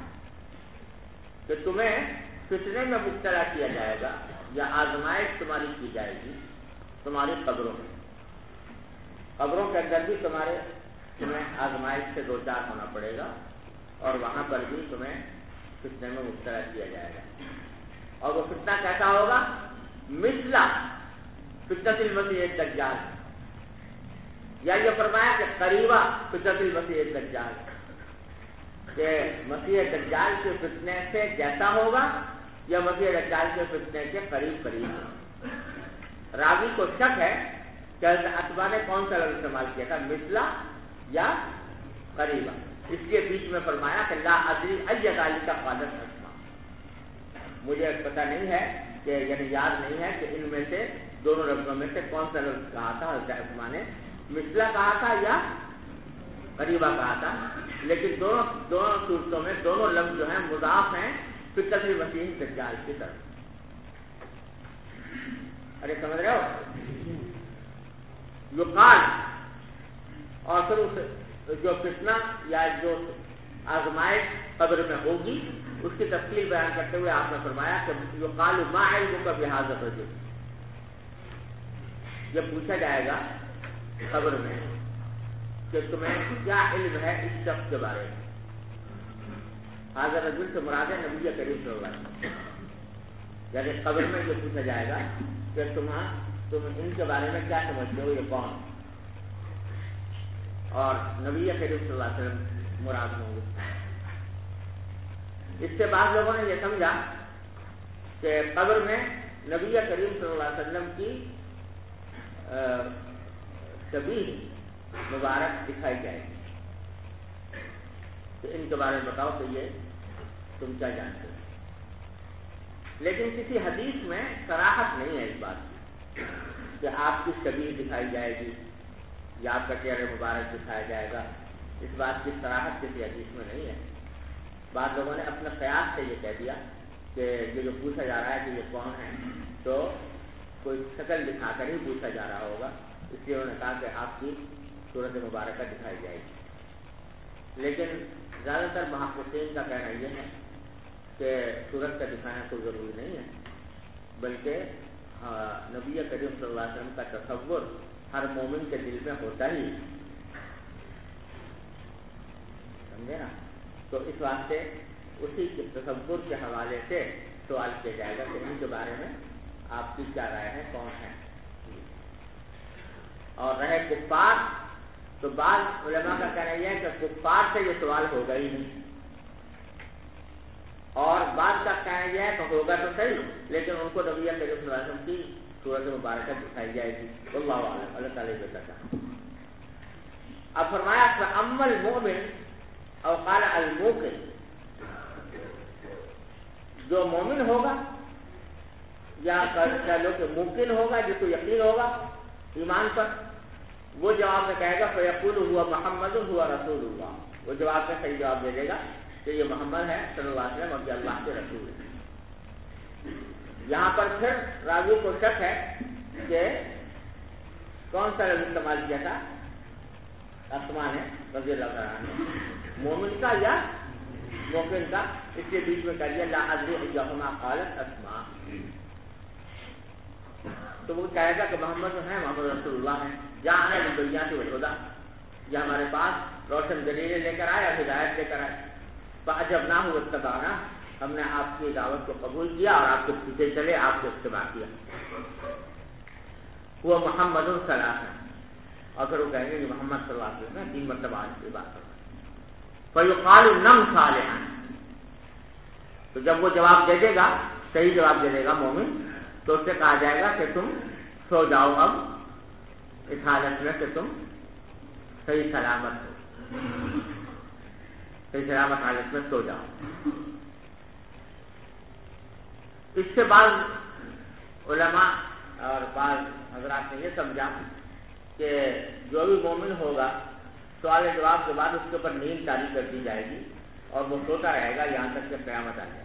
S2: کہ تمہیں فتنے میں مبتلا کیا جائے گا یا آزمائش تمہاری کی جائے گی تمہاری قبروں میں. قبروں کے اندر بھی تمہیں آزمائش سے دو چار ہونا پڑے گا اور وہاں پر بھی تمہیں فتنے میں مبتلا کیا جائے گا. اور وہ فتنہ کیسا ہوگا؟ مثل فتنۃ المسیح الدجال، یا یہ فرمایا کہ قریبا فتنۃ المسیح الدجال، کہ مسیح دجال کے فتنے سے جیسا ہوگا یا مسیح دجال کے فتنے کے قریب قریب. راوی کو شک ہے کہ اتباع نے کون سا لفظ استعمال کیا تھا، مثلا یا قریبا. اس کے بیچ میں فرمایا کہ لا ادری ای ذالک قالت اسماء، مجھے پتہ نہیں ہے کہ یعنی یاد نہیں ہے کہ ان میں سے دونوں لفظوں میں سے کون سا لفظ کہا تھا حضرت عثمان نے؟ مثلا کہا تھا یا قریبا کہا تھا؟ لیکن دونوں صورتوں میں دونوں لفظ جو ہیں مضاف ہیں فطرت مسیح دجال کی طرف. ارے سمجھ رہے ہو؟ یقال اور پھر اس جو فتنہ یا جو آزمائش قبر میں ہوگی اس کی تفصیل بیان کرتے ہوئے آپ نے فرمایا کہ یقال ما علمک بہذا الرجل، یہ پوچھا جائے گا قبر میں کہ تمہیں کیا علم ہے اس شخص کے بارے میں. حاضر رجل سے مراد ہے نبی کریم صلی اللہ علیہ وسلم. یعنی قبر میں یہ پوچھا جائے گا کہ تم ان کے بارے میں کیا سمجھتے ہو، یہ کون؟ اور نبی کریم صلی اللہ علیہ وسلم مراد ہوں گے. اس سے بعض لوگوں نے یہ سمجھا کہ قبر میں نبی کریم صلی اللہ علیہ وسلم کی شبیہ مبارک دکھائی جائے گی. تو ان کے بارے میں بتاؤ کہ یہ تم کیا جانتے ہو. لیکن کسی حدیث میں صراحت نہیں ہے اس بات کی کہ آپ کی شبیہ دکھائی جائے گی یا آپ کا چہرہ مبارک دکھایا جائے گا. اس بات کی صراحت کسی حدیث میں نہیں ہے. بعض لوگوں نے اپنے قیاس سے یہ کہہ دیا کہ یہ جو پوچھا جا رہا ہے کہ یہ کون ہے تو کوئی شکل دکھا کر ہی پوچھا جا رہا ہوگا، اس لیے انہوں نے کہا کہ آپ کی صورت مبارکہ دکھائی جائے گی. لیکن زیادہ تر محققین کا کہنا یہ ہے کہ صورت کا دکھانا کوئی ضروری نہیں ہے، بلکہ نبی کریم صلی اللہ علیہ وسلم کا تصور ہر مومن کے دل میں ہوتا ہی، سمجھے نا؟ تو اس واسطے اسی کے تصور کے حوالے سے سوال کیا جائے گا کہ ان کے بارے میں آپ کی کیا رائے ہے، کون ہے. اور رہے کفار تو بعض علماء کا کہنا یہ ہے کہ کفار سے یہ سوال ہوگا ہی نہیں، اور بعض کا کہنا یہ ہے کہ ہوگا تو صحیح لیکن ان کو نبی کریم صلی اللہ علیہ وسلم کی صورت مبارکہ دکھائی جائے گی. واللہ اعلم. اللہ تعالیٰ بتا. اب فرمایا فاما المؤمن او قال الموقن، جو مومن ہوگا یا کہہ لو کہ موقن ہوگا، جس کو یقین ہوگا ایمان پر، وہ جواب میں کہے گا فیقول ہوا محمد ہوا رسول اللہ. وہ جواب میں صحیح جواب دے دے گا کہ یہ محمد ہے صلی اللہ علیہ وسلم اور یہ اللہ کے رسول ہے. یہاں پر پھر راوی کو شک ہے کہ کون سا لفظ استعمال کیا تھا. عثمان ہے رضی اللہ عنہ، مومن کا یا مومن کا، اس کے بیچ میں کہہ دیا لا ادری ایہما قالت اسماء. تو وہ کہے گا کہ محمد ہے، محمد رسول اللہ ہے. جہاں ہے بالبینات والہدی، یہ ہمارے پاس روشن دلیلیں لے کر آئے اور ہدایت لے کر آئے. فاجبناہ واتبعنا، ہم نے آپ کی دعوت کو قبول کیا اور آپ کے پیچھے چلے، آپ کو اتباع کیا. وہ محمد ثلاثہ، اور پھر وہ کہیں گے کہ محمد صلی اللہ علیہ وسلم 3 مرتبہ آج کی بات کرنا. فیقال نم صالحا، تو جب وہ جواب دے دے گا، صحیح جواب دے دے گا مومن، تو اس سے کہا جائے گا کہ تم سو جاؤ اب اس حالت میں کہ تم صحیح سلامت ہو، صحیح سلامت حالت میں سو جاؤ. اس سے بعض علماء اور بعض حضرات نے یہ سمجھا کہ جو بھی مومن ہوگا سوال جواب کے بعد اس کے اوپر نیند طاری کر دی جائے گی اور وہ سوتا رہے گا یہاں تک کہ قیامت آ جائے.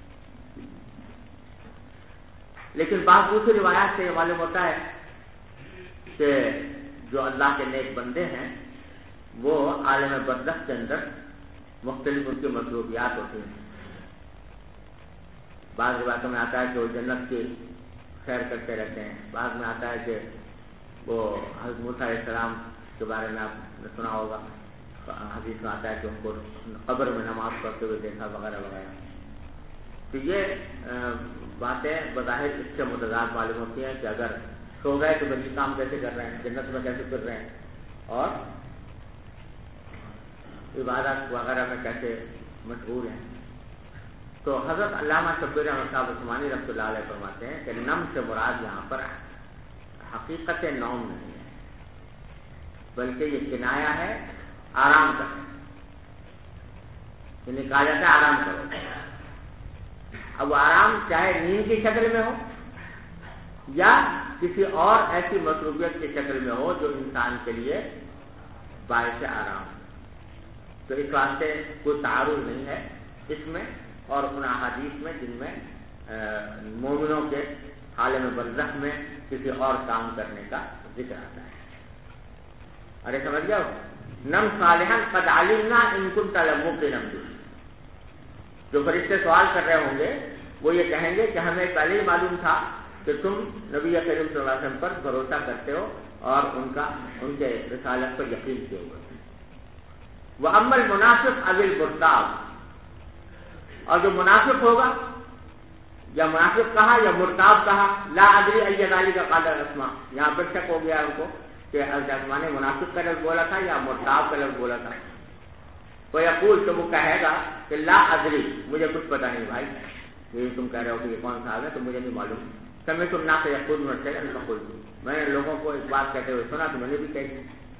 S2: لیکن بعض دوسری روایات سے یہ معلوم ہوتا ہے کہ جو اللہ کے نیک بندے ہیں وہ عالم برزخ کے اندر مختلف ان کی مصروفیات ہوتی ہیں. بعض روایتوں میں آتا ہے کہ وہ جنت کی سیر کرتے رہتے ہیں، بعض میں آتا ہے کہ وہ حضرت موسیٰ علیہ السلام کے بارے میں آپ نے سنا ہوگا، حدیث میں آتا ہے کہ ان کو قبر میں نماز پڑھتے ہوئے دیکھا وغیرہ وغیرہ. تو یہ باتیں بظاہر اس سے متضاد معلوم ہوتی ہیں کہ اگر سو گئے تو بنی کام کیسے کر رہے ہیں، جنت میں کیسے کر رہے ہیں، اور عبادت وغیرہ میں کیسے مشغول ہیں. تو حضرت علامہ شبیر احمد صاحب عثمانی رحمۃ اللہ علیہ فرماتے ہیں کہ نم سے مراد یہاں پر حقیقت نوم نہیں ہے، بلکہ یہ کنایا ہے آرام کا، یعنی کہا جاتا ہے آرام کرو. اب آرام چاہے نیند کی شکل میں ہو یا کسی اور ایسی مصروفیت کی شکل میں ہو جو انسان کے لیے باعث آرام. تو اس واسطے کوئی تعارض نہیں ہے اس میں اور ان احادیث میں جن میں مومنوں کے عالم برزخ میں کسی اور کام کرنے کا ذکر آتا ہے. ارے سمجھ گیا ہو؟ نم صالحا قد علمنا ان كنت لموقنا به. جو فرشتے سوال کر رہے ہوں گے وہ یہ کہیں گے کہ ہمیں پہلے ہی معلوم تھا کہ تم نبی کریم صلی اللہ علیہ وسلم پر بھروسہ کرتے ہو اور ان کے رسالت پر یقین کیے ہوئے. وَأَمَّا الْمُنَافِقُ أَوِ الْمُرْتَابُ، اور جو منافق ہوگا یا منافق کہا یا مرتاب کہا، لا ادری ای ذالک قال الاسماء، یہاں پر شک ہو گیا ان کو کہ نے منافق کا لفظ بولا تھا یا مرتاب کا لفظ بولا تھا. وَيَقُولُ، تو وہ کہے گا کہ لا ادری، مجھے کچھ پتہ نہیں بھائی، یہ تم کہہ رہے ہو کہ یہ کون سا ہے تو مجھے نہیں معلوم. سمعت الناس یقولون شیئا فقلت، میں نے لوگوں کو ایک بات کہتے ہوئے سنا تو میں نے بھی کہی.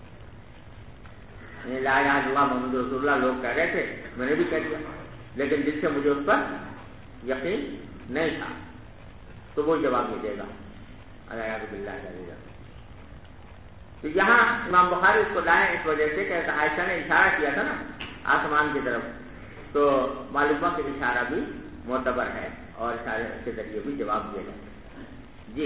S2: لا الہ الا اللہ محمد رسول اللہ لوگ کہہ رہے تھے، میں نے بھی کہہ دیا، لیکن جس سے مجھے اس پر یقین نہیں تھا. تو وہ جواب نہیں دے گا. اعوذ باللہ من ذالک. تو یہاں امام بخاری اس کو لائے اس وجہ سے کہ عائشہ نے اشارہ کیا تھا نا آسمان کی طرف، تو معلوم ہوا کہ اشارہ بھی معتبر ہے اور اشارے کے ذریعے بھی جواب دیا جائے. جی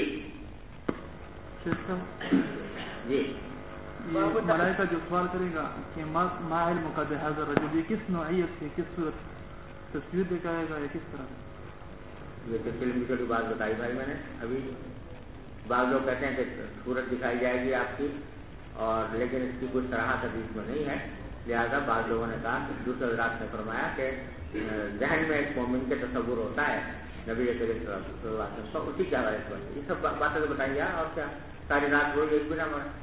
S2: جی
S3: ملائکہ جو سوال کرے گا کہ ما علم کا بہذا الرجل، یہ کس نوعیت سے، کس صورت تصویر دکھائے گا یا کس طرح؟
S2: یہ تو فلم کی چھوٹی بات بتائی بھائی میں نے ابھی. بعض لوگ کہتے ہیں کہ صورت دکھائی جائے گی آپ کی، اور لیکن اس کی کوئی صراحت حدیث میں نہیں ہے. لہذا بعض لوگوں نے کہا، دوسرے حضرات نے فرمایا کہ ذہن میں ایک مومن کے تصور ہوتا ہے نبی کریم صلی اللہ علیہ وسلم کو، اسی کے حوالے سے یہ سب باتیں تو بتائیے. اور کیا ساری رات وہ ایک بھی نہ مرے.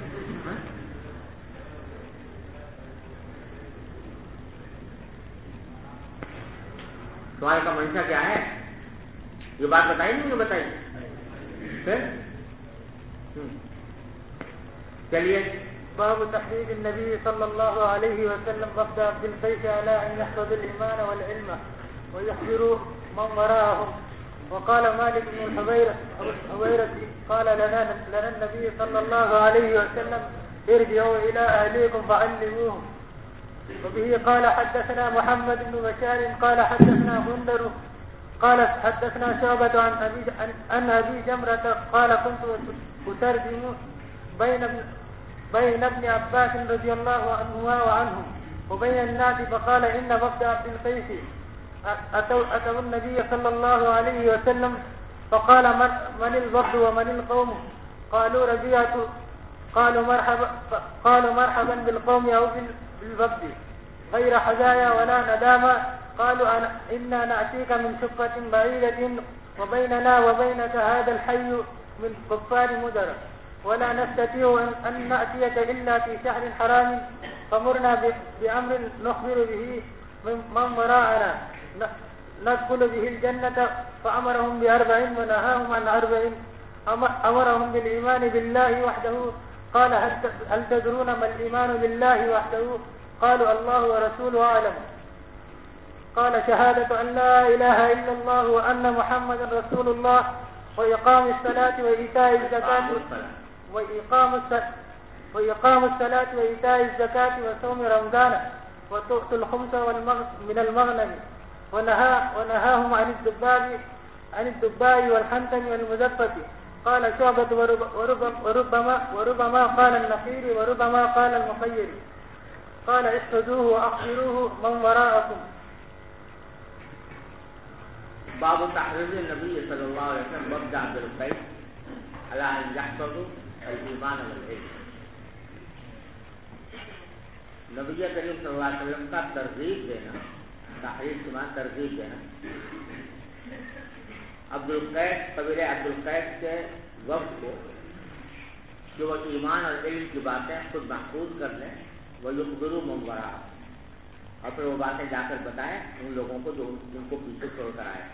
S2: سوال کا منشا کیا ہے؟ یہ بات بتائی نہیں کہ بتائی پھر چلیے.
S1: باب تحريض النبي صلى الله عليه وسلم وفد عبد القيس على أن يحفظ الإيمان والعلم ويخبروا من وراءهم. وقال مالك بن الحويرث قال لنا النبي صلى الله عليه وسلم ارجعوا إلى أهليكم فعلموهم. وبه قال حدثنا محمد بن بشار قال حدثنا غندر قال حدثنا شعبة عن أبي جمرة قال كنت أترجم بين ابن عباس رضي الله عنهما وعنهم وبين الناس، فقال إن وفد عبد القيس أتوا النبي صلى الله عليه وسلم فقال من الوفد ومن القوم؟ قالوا ربيعة. قالوا مرحبا بالقوم أو بالوفد غير حزايا ولا ندامة. قالوا إنا نأتيك من شقة بعيدة وبيننا وبينك هذا الحي من كفار مدر، ولا نستطيع أن نأتيك إلا في شهر حرام، فمرنا بأمر نخبر به من وراءنا ندخل به الجنة. فأمرهم ب4 ونهاهم عن 4. أمرهم بالإيمان بالله وحده. قال هل تدرون ما الإيمان بالله وحده؟ قالوا الله ورسوله أعلم. قال شهادة أن لا إله إلا الله وأن محمد رسول الله وإقام الصلاة وإيتاء الزكاة وإقام الصلاة وإيتاء الزكاة وصوم رمضان وتؤتي الخمس من المغنم. ونهاهم عن الدباء والحنتم والمزفة. قال شعبة وربما قال النخير وربما قال المخير. قال احفظوه وأخبروه من وراءكم.
S2: باب تحريض النبي صلى الله عليه وسلم وفد عبد القيس على أن يحفظوا الإيمان والعلم. نبی کریم صلی اللہ علیہ وسلم کا ترغیب دینا، تحریر کے معنی ترغیب دینا. عبد القیس قبیلہ عبد القیس کے وفد کو جو وہ ایمان اور علم کی باتیں خود محفوظ کر لیں، وہ یخبروا من وراء، اور پھر وہ باتیں جا کر بتائیں ان لوگوں کو جو ان کو پیچھے چھوڑ کر آئے.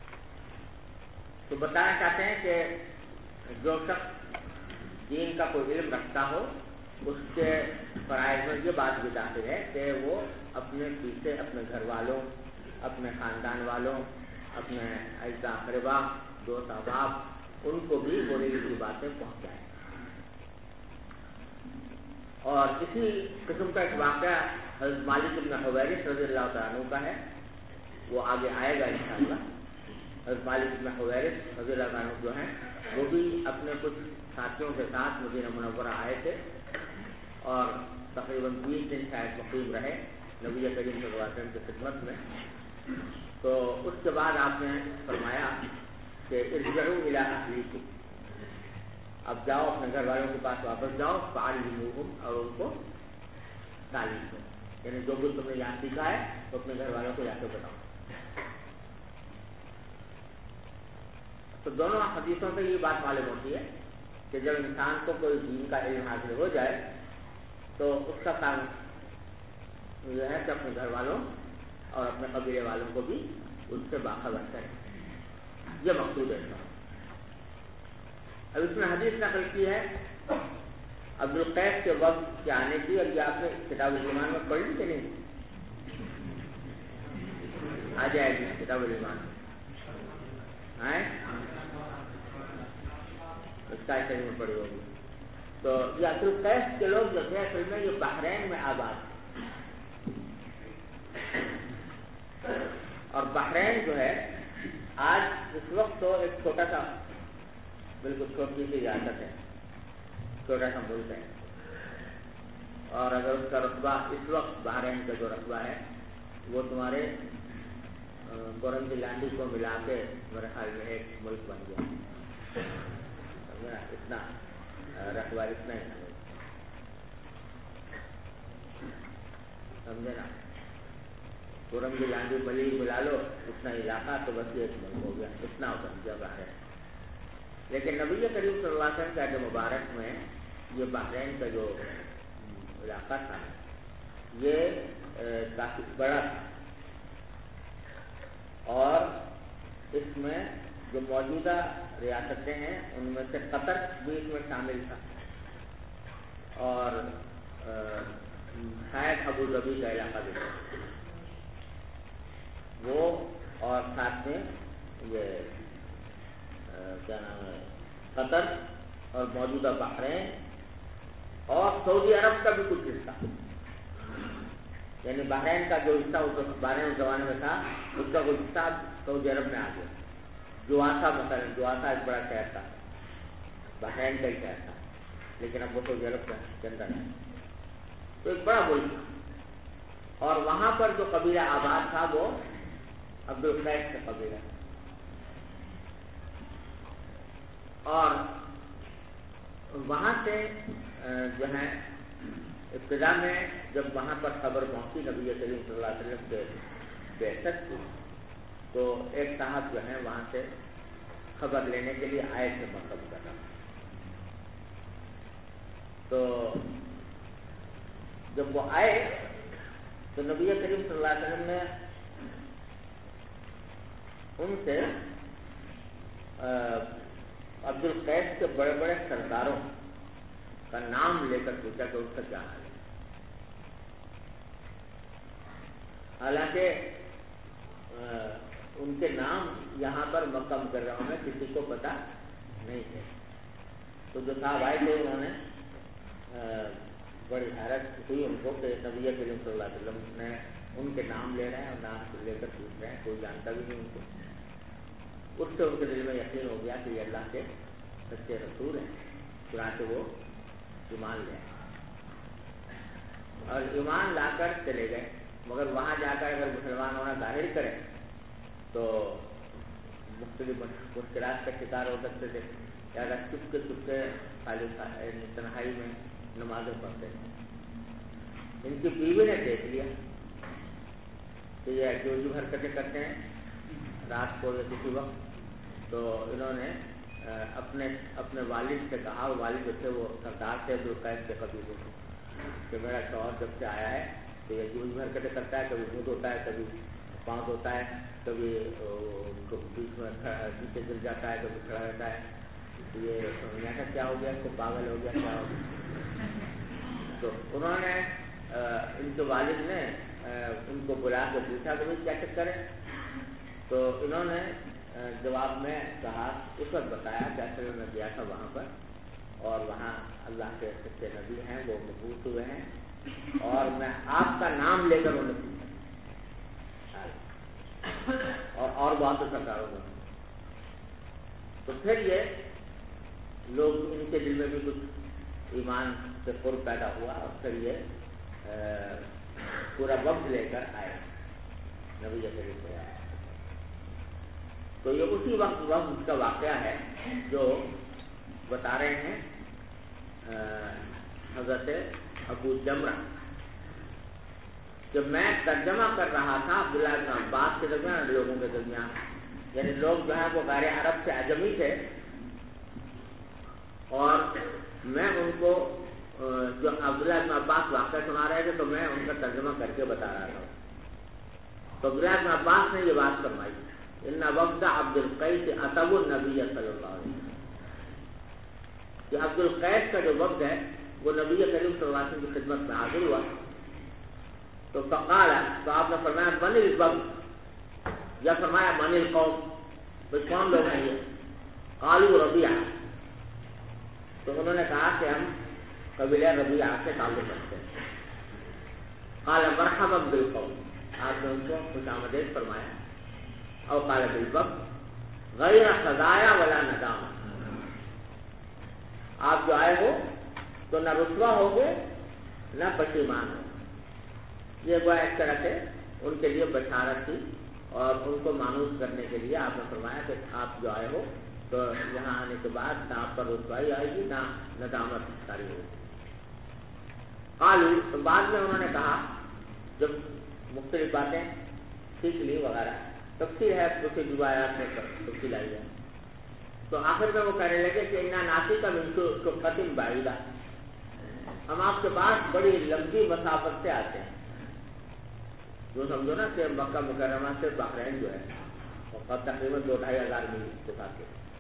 S2: تو بتانا چاہتے ہیں کہ جو شخص دین کا کوئی علم رکھتا ہو اس کے فرائض میں یہ بات بھی داخل ہے کہ وہ اپنے پیچھے اپنے گھر والوں، اپنے خاندان والوں، اپنے اعزاء اقربا، دوست احباب ان کو بھی بولی کی باتیں پہنچائیں. اور اسی قسم کا ایک واقعہ حضرت مالک بن حویرث رضی اللہ تعالیٰ عنہ کا ہے، وہ آگے آئے گا انشاءاللہ. حضرت مالک بن حویرث رضی اللہ تعالیٰ عنہ جو ہیں وہ بھی اپنے کچھ ساتھیوں کے ساتھ مدینہ منورہ آئے تھے اور تقریباً 20 دن شاید مقیم رہے نبی کریم صلی اللہ علیہ وسلم کی خدمت میں. تو اس کے بعد آپ نے فرمایا کہ ارجعوا الی اہلیکم، اب جاؤ اپنے گھر والوں کے پاس واپس جاؤ، فعلموہم، اور ان کو تعلیم دو، یعنی جو بھی تم نے یہاں سیکھا ہے تو اپنے گھر والوں کو جا کے بتاؤ. تو دونوں حدیثوں سے یہ بات معلوم ہوتی ہے کہ جب انسان کو کوئی دین کا علم حاصل ہو جائے تو اس کا کام یہ ہے کہ اپنے گھر والوں اور اپنے قبیلے والوں کو بھی اس سے باخبر کرے. یہ مقصود ہے. اب اس میں حدیث نقل کی ہے عبد القیس کے وقت کے آنے کی، اور یہ آپ نے کتاب الایمان میں پڑھ لی کہ نہیں؟ آ جائے گی کتاب الایمان آئے اس کا شریف میں پڑھی ہوگی. تو یہ عبد القیس کے لوگ جو تھے اصل میں یہ بحرین میں آباد تھے، اور بحرین جو ہے آج اس وقت تو ایک چھوٹا سا، بالکل چھوٹی سی ریاست ہے، چھوٹا سا ملک ہے. اور اگر اس کا رقبہ اس وقت بحرین کا جو رقبہ ہے وہ تمہارے برنگی لانڈی کو ملا کے میرے خیال میں ایک ملک بن گیا. اتنا رقبہ اتنا ہی سمجھے نا، برنگی لانڈی ملی ملا لو اتنا علاقہ تو بس ایک ملک ہو گیا، اتنا بن گیا بحرین. لیکن نبی کریم صلی اللہ علیہ وسلم کے عہد مبارک میں یہ بحرین کا جو علاقہ تھا یہ کافی بڑا تھا، اور اس میں جو موجودہ ریاستیں ہیں ان میں سے قطر بھی اس میں شامل تھا، اور شاید ابو ظبی کا علاقہ بھی تھا وہ، اور ساتھ میں یہ کیا نام ہے قطر اور موجودہ بحرین اور سعودی عرب کا بھی کچھ حصہ، یعنی بحرین کا جو حصہ بحرین زمانے میں تھا اس کا کچھ حصہ سعودی عرب میں آ گیا. جواسا مثلا، جواسا ایک بڑا شہر تھا، بحرین کا ہی شہر تھا لیکن اب وہ سعودی عرب کے اندر ہے. تو ایک بڑا ملک تھا، اور وہاں پر جو قبیلہ آباد تھا وہ عبد القیس کا قبیلہ تھا. اور وہاں سے جو ہے ابتدا میں جب وہاں پر خبر پہنچی نبی کریم صلی اللہ علیہ وسلم کے بعثت کی تو ایک صاحب جو ہے وہاں سے خبر لینے کے لیے آئے تھے مکہ مکرمہ. تو جب وہ آئے تو نبی کریم صلی اللہ علیہ وسلم نے ان سے عبد القیس کے بڑے بڑے سرداروں کا نام لے کر پوچھا کہ اس کا کیا حال ہے. حالانکہ ان کے نام یہاں پر مکہ مکرمہ میں کسی کو پتا نہیں تھے. تو جو صاحب آئے تھے انہوں نے بڑی حیرت ہوئی ان کو کہ نبی کریم صلی اللہ علیہ وسلم نے ان کے نام لے رہے ہیں اور نام لے کر پوچھ رہے ہیں، کوئی جانتا بھی نہیں ان کو. اس سے ان کے دل میں یقین ہو گیا کہ یہ اللہ کے سچے رسول ہیں، چنانچہ وہ ایمان لے اور ایمان لا کر چلے گئے. مگر وہاں جا کر اگر مسلمان ہونا ظاہر کریں تو مختلف مشکلات کا شکار ہو سکتے تھے، یا اگر چپکے چپکے خالی تنہائی میں نمازیں پڑھتے تھے. ان کی بیوی نے دیکھ لیا کہ یہ جو حرکتیں کرتے ہیں رات کو یا کسی وقت، تو انہوں نے اپنے والد سے کہا، والد جو تھے وہ سردار تھے عبد القیس کے قبیلے سے، کہ میرا شوہر جب سے آیا ہے تو یہ جو حرکتیں کرتا ہے، کبھی منہ دھوتا ہے، کبھی پاؤں دھوتا ہے، کبھی بیچ میں نیچے گر جاتا ہے، کبھی کھڑا رہتا ہے. یہ سمجھنا تھا کیا ہو گیا، اس کو پاگل ہو گیا کیا ہو گیا. تو انہوں نے ان کے والد نے ان کو بلا کے پوچھا کہ کیا چکر ہے. تو انہوں نے جواب میں کہا اس وقت بتایا کہ اصل میں گیا تھا وہاں پر اور وہاں اللہ کے سچے نبی ہیں وہ مبعوث ہوئے ہیں اور میں آپ کا نام لے کر انہیں پوچھا اور بات تو سرکاروں میں تو پھر یہ لوگ ان کے دل میں بھی کچھ ایمان سے قرب پیدا ہوا اور پھر یہ پورا وقت لے کر آئے نبی کریم سے آئے. تو یہ اسی وقت کا واقعہ ہے جو بتا رہے ہیں حضرت ابو جمرہ کہ میں ترجمہ کر رہا تھا عبداللہ بن عباس کے درمیان لوگوں کے درمیان، یعنی لوگ جو ہیں وہ غیر عرب سے عجمی تھے اور میں ان کو جو عبداللہ بن عباس واقعہ سنا رہے تھے تو میں ان کا ترجمہ کر کے بتا رہا تھا. تو عبداللہ بن عباس نے یہ بات فرمائی ان وفد عبد القیس اتوا النبی صلی اللہ علیہ وسلم کہ عبد القیس کا جو وفد ہے وہ نبی کریم صلی اللہ علیہ وسلم کی خدمت میں حاضر ہوا تو فقال تو آپ نے فرمایا من الوفد یا فرمایا من القوم کون لوگ ہیں یہ؟ قالوا ربیعہ تو انہوں نے کہا کہ ہم قبیلہ ربیعہ سے تعلق رکھتے ہیں. قال مرحبا بالقوم آپ نے ان کو خوش آمدید فرمایا. او قال بالوفد غیر خزایا ولا ندامہ آپ جو آئے ہو تو نہ رسوا ہوگے نہ پشیمان ہو. یہ وہ ایک طرح سے ان کے لیے بشارت تھی اور ان کو مانوس کرنے کے لیے آپ نے فرمایا کہ آپ جو آئے ہو تو یہاں آنے کے بعد نہ آپ پر رسوائی آئے گی نہ ندامت ساری ہوگی. قالوا تو بعد میں انہوں نے کہا جب مختلف باتیں سیکھ لی وغیرہ تفصیل ہے کچھ روایات میں تفصیل آئی ہے تو آخر میں وہ کہنے لگے کہ انا ناسکا من شقۃ بعیدہ ہم آپ کے پاس بڑی لمبی مسافت سے آتے ہیں. جو سمجھو نا کہ مکہ مکرمہ سے بحرین جو ہے اور تقریباً 2-2.5 میل کے ساتھ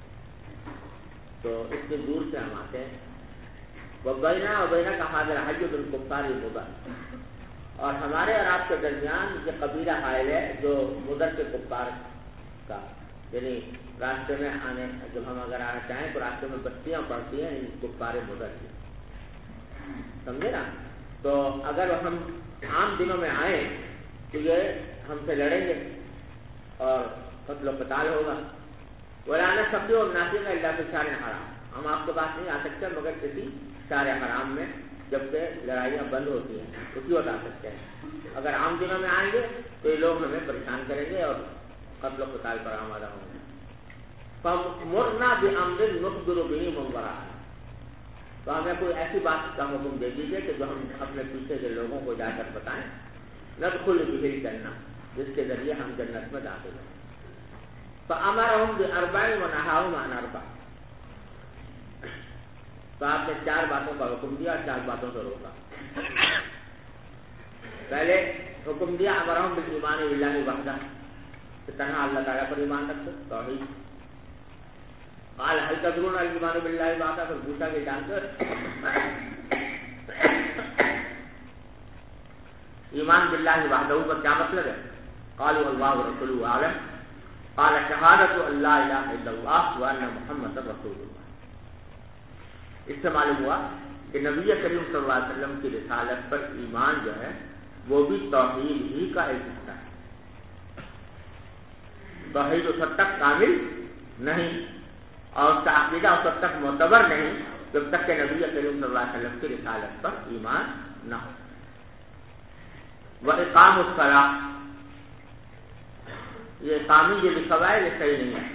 S2: تو اس سے دور سے ہم آتے ہیں. وبینا وبینا کا حاضر حج بالکفار مضر اور ہمارے اور آپ کے درمیان یہ قبیلہ حائل ہے جو مضر کے کفار کا یعنی راستے میں آنے جب ہم اگر آنا چاہیں تو راستے میں بستیاں پڑتی ہیں ان کفار مضر کی سمجھے نا. تو اگر ہم عام دنوں میں آئیں تو یہ ہم سے لڑیں گے اور قتل و قتال ہوگا. ولانا سبھی اور ناصر کا اللہ کے شار حرام ہم آپ کے پاس نہیں آ سکتے مگر کسی شار حرام میں جب سے لڑائیاں بند ہوتی ہیں اسی وقت آ سکتے ہیں. اگر عام دنوں میں آئیں گے تو یہ لوگ ہمیں پریشان کریں گے اور قتل و قتال پر آمادہ ہوں گے. فمرنا بامر نخبر به من وراءنا تو ہمیں کوئی ایسی بات کا حکم دے دیجیے کہ جو ہم اپنے پیچھے کے لوگوں کو جا کر بتائیں ندخل به الجنہ جس کے ذریعے ہم جنت میں داخل ہوں. فامرهم باربع ونهاهم عن اربع تو آپ نے 4 باتوں کا حکم دیا اور 4 باتوں سے روکا. پہلے حکم دیا امرهم بالایمان باللہ وحدہ کہ تنہا اللہ تعالیٰ پر ایمان رکھو توحید. قال هل تدرون الایمان باللہ وحدہ پھر پوچھا کہ جانتے ایمان باللہ وحدہ پر کیا مطلب ہے؟ قالوا اللہ ورسولہ اعلم. قال شہادت ان لا الہ الا اللہ وان محمد رسول اللہ. اس سے معلوم ہوا کہ نبی کریم صلی اللہ علیہ وسلم کی رسالت پر ایمان جو ہے وہ بھی توحید ہی کا ایک حصہ ہے. توحید اس حد تک کامل نہیں اور اس کا عقیدہ اس حد تک معتبر نہیں جب تک کہ نبی کریم صلی اللہ علیہ وسلم کی رسالت پر ایمان نہ ہو. وَإِقَامُ الصَّلَاةِ یہ اقامی جو لکھا ہوا ہے یہ صحیح نہیں ہے.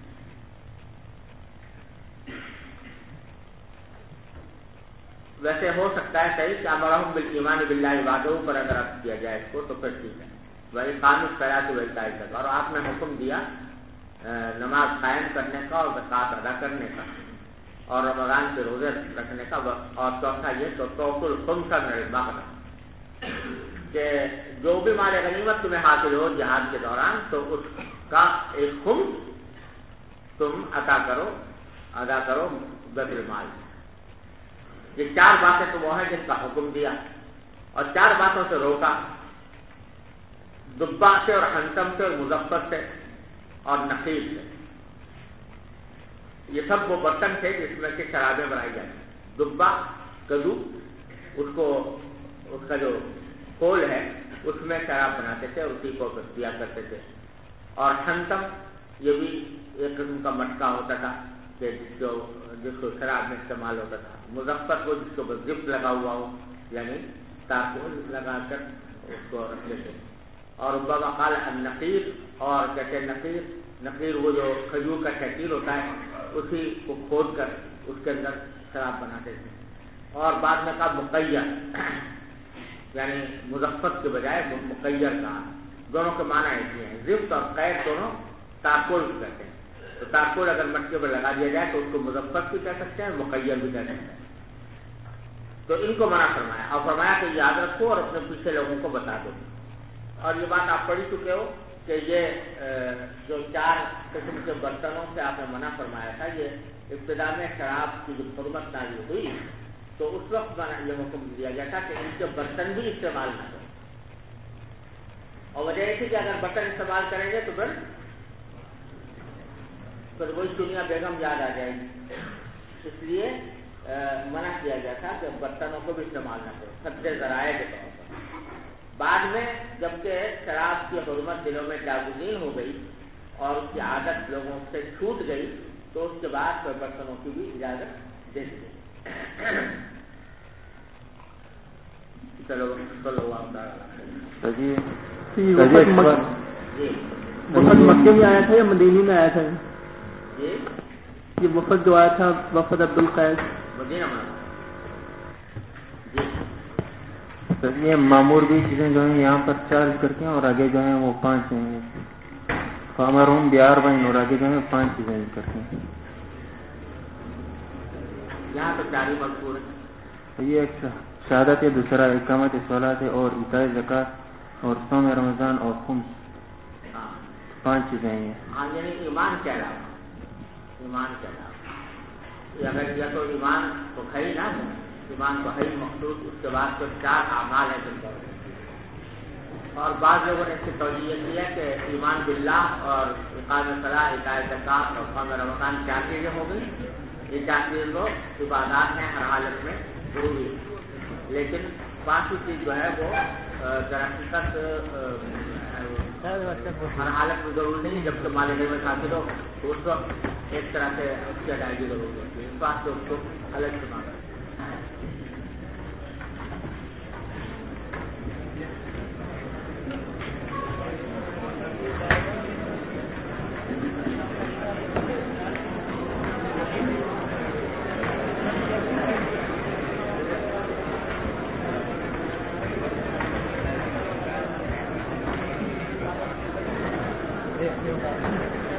S2: ویسے ہو سکتا ہے صحیح کہ امرهم بالایمان باللہ وحدہ پر اگر آپ کیا جائے اس کو تو پھر ٹھیک ہے. وَإِقَامُ الصَّلَاةِ وَإِيتَاءِ الزَّکَاةِ اور آپ نے حکم دیا نماز قائم کرنے کا اور زکوٰۃ ادا کرنے کا اور رمضان کے روزے رکھنے کا. اور چوتھا یہ تو توقع الخمس من البغل کہ جو بھی مال غنیمت تمہیں حاصل ہو جہاد کے دوران تو اس کا ایک خمس تم ادا کرو بیت المال. یہ 4 باتیں تو وہ ہیں جس کا حکم دیا اور 4 باتوں سے روکا. دبا سے اور حنتم سے اور مظفر سے اور نقیر سے. یہ سب وہ برتن تھے جس میں سے شرابیں بنائی جاتی. دبا کدو اس کا جو کھول ہے اس میں شراب بناتے تھے اور اسی کو دیا کرتے تھے. اور حنتم یہ بھی ایک قسم کا مٹکا ہوتا تھا کہ جس کو شراب میں استعمال ہوتا تھا. مظفر کو جس کو زپ لگا ہوا ہو یعنی تارکول لگا کر اس کو رکھتے تھے. اور بابا قال النقیر اور کہتے ہیں نقیر وہ جو کھجور کا شکیل ہوتا ہے اسی کو کھود کر اس کے اندر شراب بناتے تھے. اور بعد میں کہا مقیر یعنی مظفر کے بجائے مقیر کہا. دونوں کے معنی ایک ہی ہیں. زفت اور قید دونوں تارکول بھی کہتے ہیں. تو تارکول اگر مٹکے پر لگا دیا جائے تو اس کو مظفر بھی کہہ سکتے ہیں مقیر بھی کہہ سکتے ہیں. تو ان کو منع فرمایا اور فرمایا کہ یاد رکھو اور اپنے پیچھے لوگوں کو بتا دو. اور یہ بات آپ پڑھ ہی چکے ہو کہ یہ جو 4 قسم کے برتنوں سے آپ نے منع فرمایا تھا یہ ابتدا میں شراب کی جو حرمت نازل ہوئی تو اس وقت یہ حکم دیا گیا تھا کہ ان کے برتن بھی استعمال نہ کریں. اور وجہ یہ تھی کہ اگر برتن استعمال کریں گے تو پھر وہی دنیا بیگم یاد آ جائے گی. اس لیے منع کیا گیا تھا کہ برتنوں کو بھی استعمال نہ کرو سد ذرائع کے طور پر. بعد میں جبکہ شراب کی حرمت دلوں میں جاگزین ہو گئی اور اس کی عادت لوگوں سے چھوٹ گئی تو اس کے بعد پھر برتنوں کی بھی اجازت دے دی. چلو
S3: وفد مکے میں آیا تھا یا مدینے میں آیا تھا؟
S2: جی
S3: یہ وفد جو آیا تھا وفد عبدالقیس
S2: مدینہ میں.
S4: یہ معمور بھی چیزیں جو ہیں یہاں پر 4 ذکر کے ہیں اور آگے جو ہیں وہ 5 ہیں. فامرون بیار بین اور آگے جو ہیں 5 چیزیں ذکر کے ہیں.
S2: یہاں تو 4 ہی مذکور ہے.
S4: یہ ایک شہادت ہے, دوسرا اقامت صلاۃ ہے اور ایتاء زکوٰۃ اور صوم رمضان اور خمس. 5 چیزیں ہیں.
S2: ہاں یعنی ایمان کے علاوہ اگر یا تو ایمان تو ہے ہی نا, ایمان تو ہے ہی مخصوص. اس کے بعد تو 4 اعمال ہیں جن پر. اور بعض لوگوں نے اس کی توجہ کی ہے کہ ایمان باللہ اور اقامت صلاۃ ایتاء زکوٰۃ اور صوم رمضان 4 چیزیں ہو گئی. یہ 4 چیزیں تو عبادات ہیں ہر حالت میں ضروری, لیکن 5ویں چیز جو ہے وہ در حقیقت ہر حالت میں ضروری نہیں. جب کہ مال غنیمت حاصل ہو تو اس وقت ایک طرح سے اس کی ادائیگی ضروری ہوتی ہے. اس بات سے اس کو الگ سے مانگا.
S1: Yes,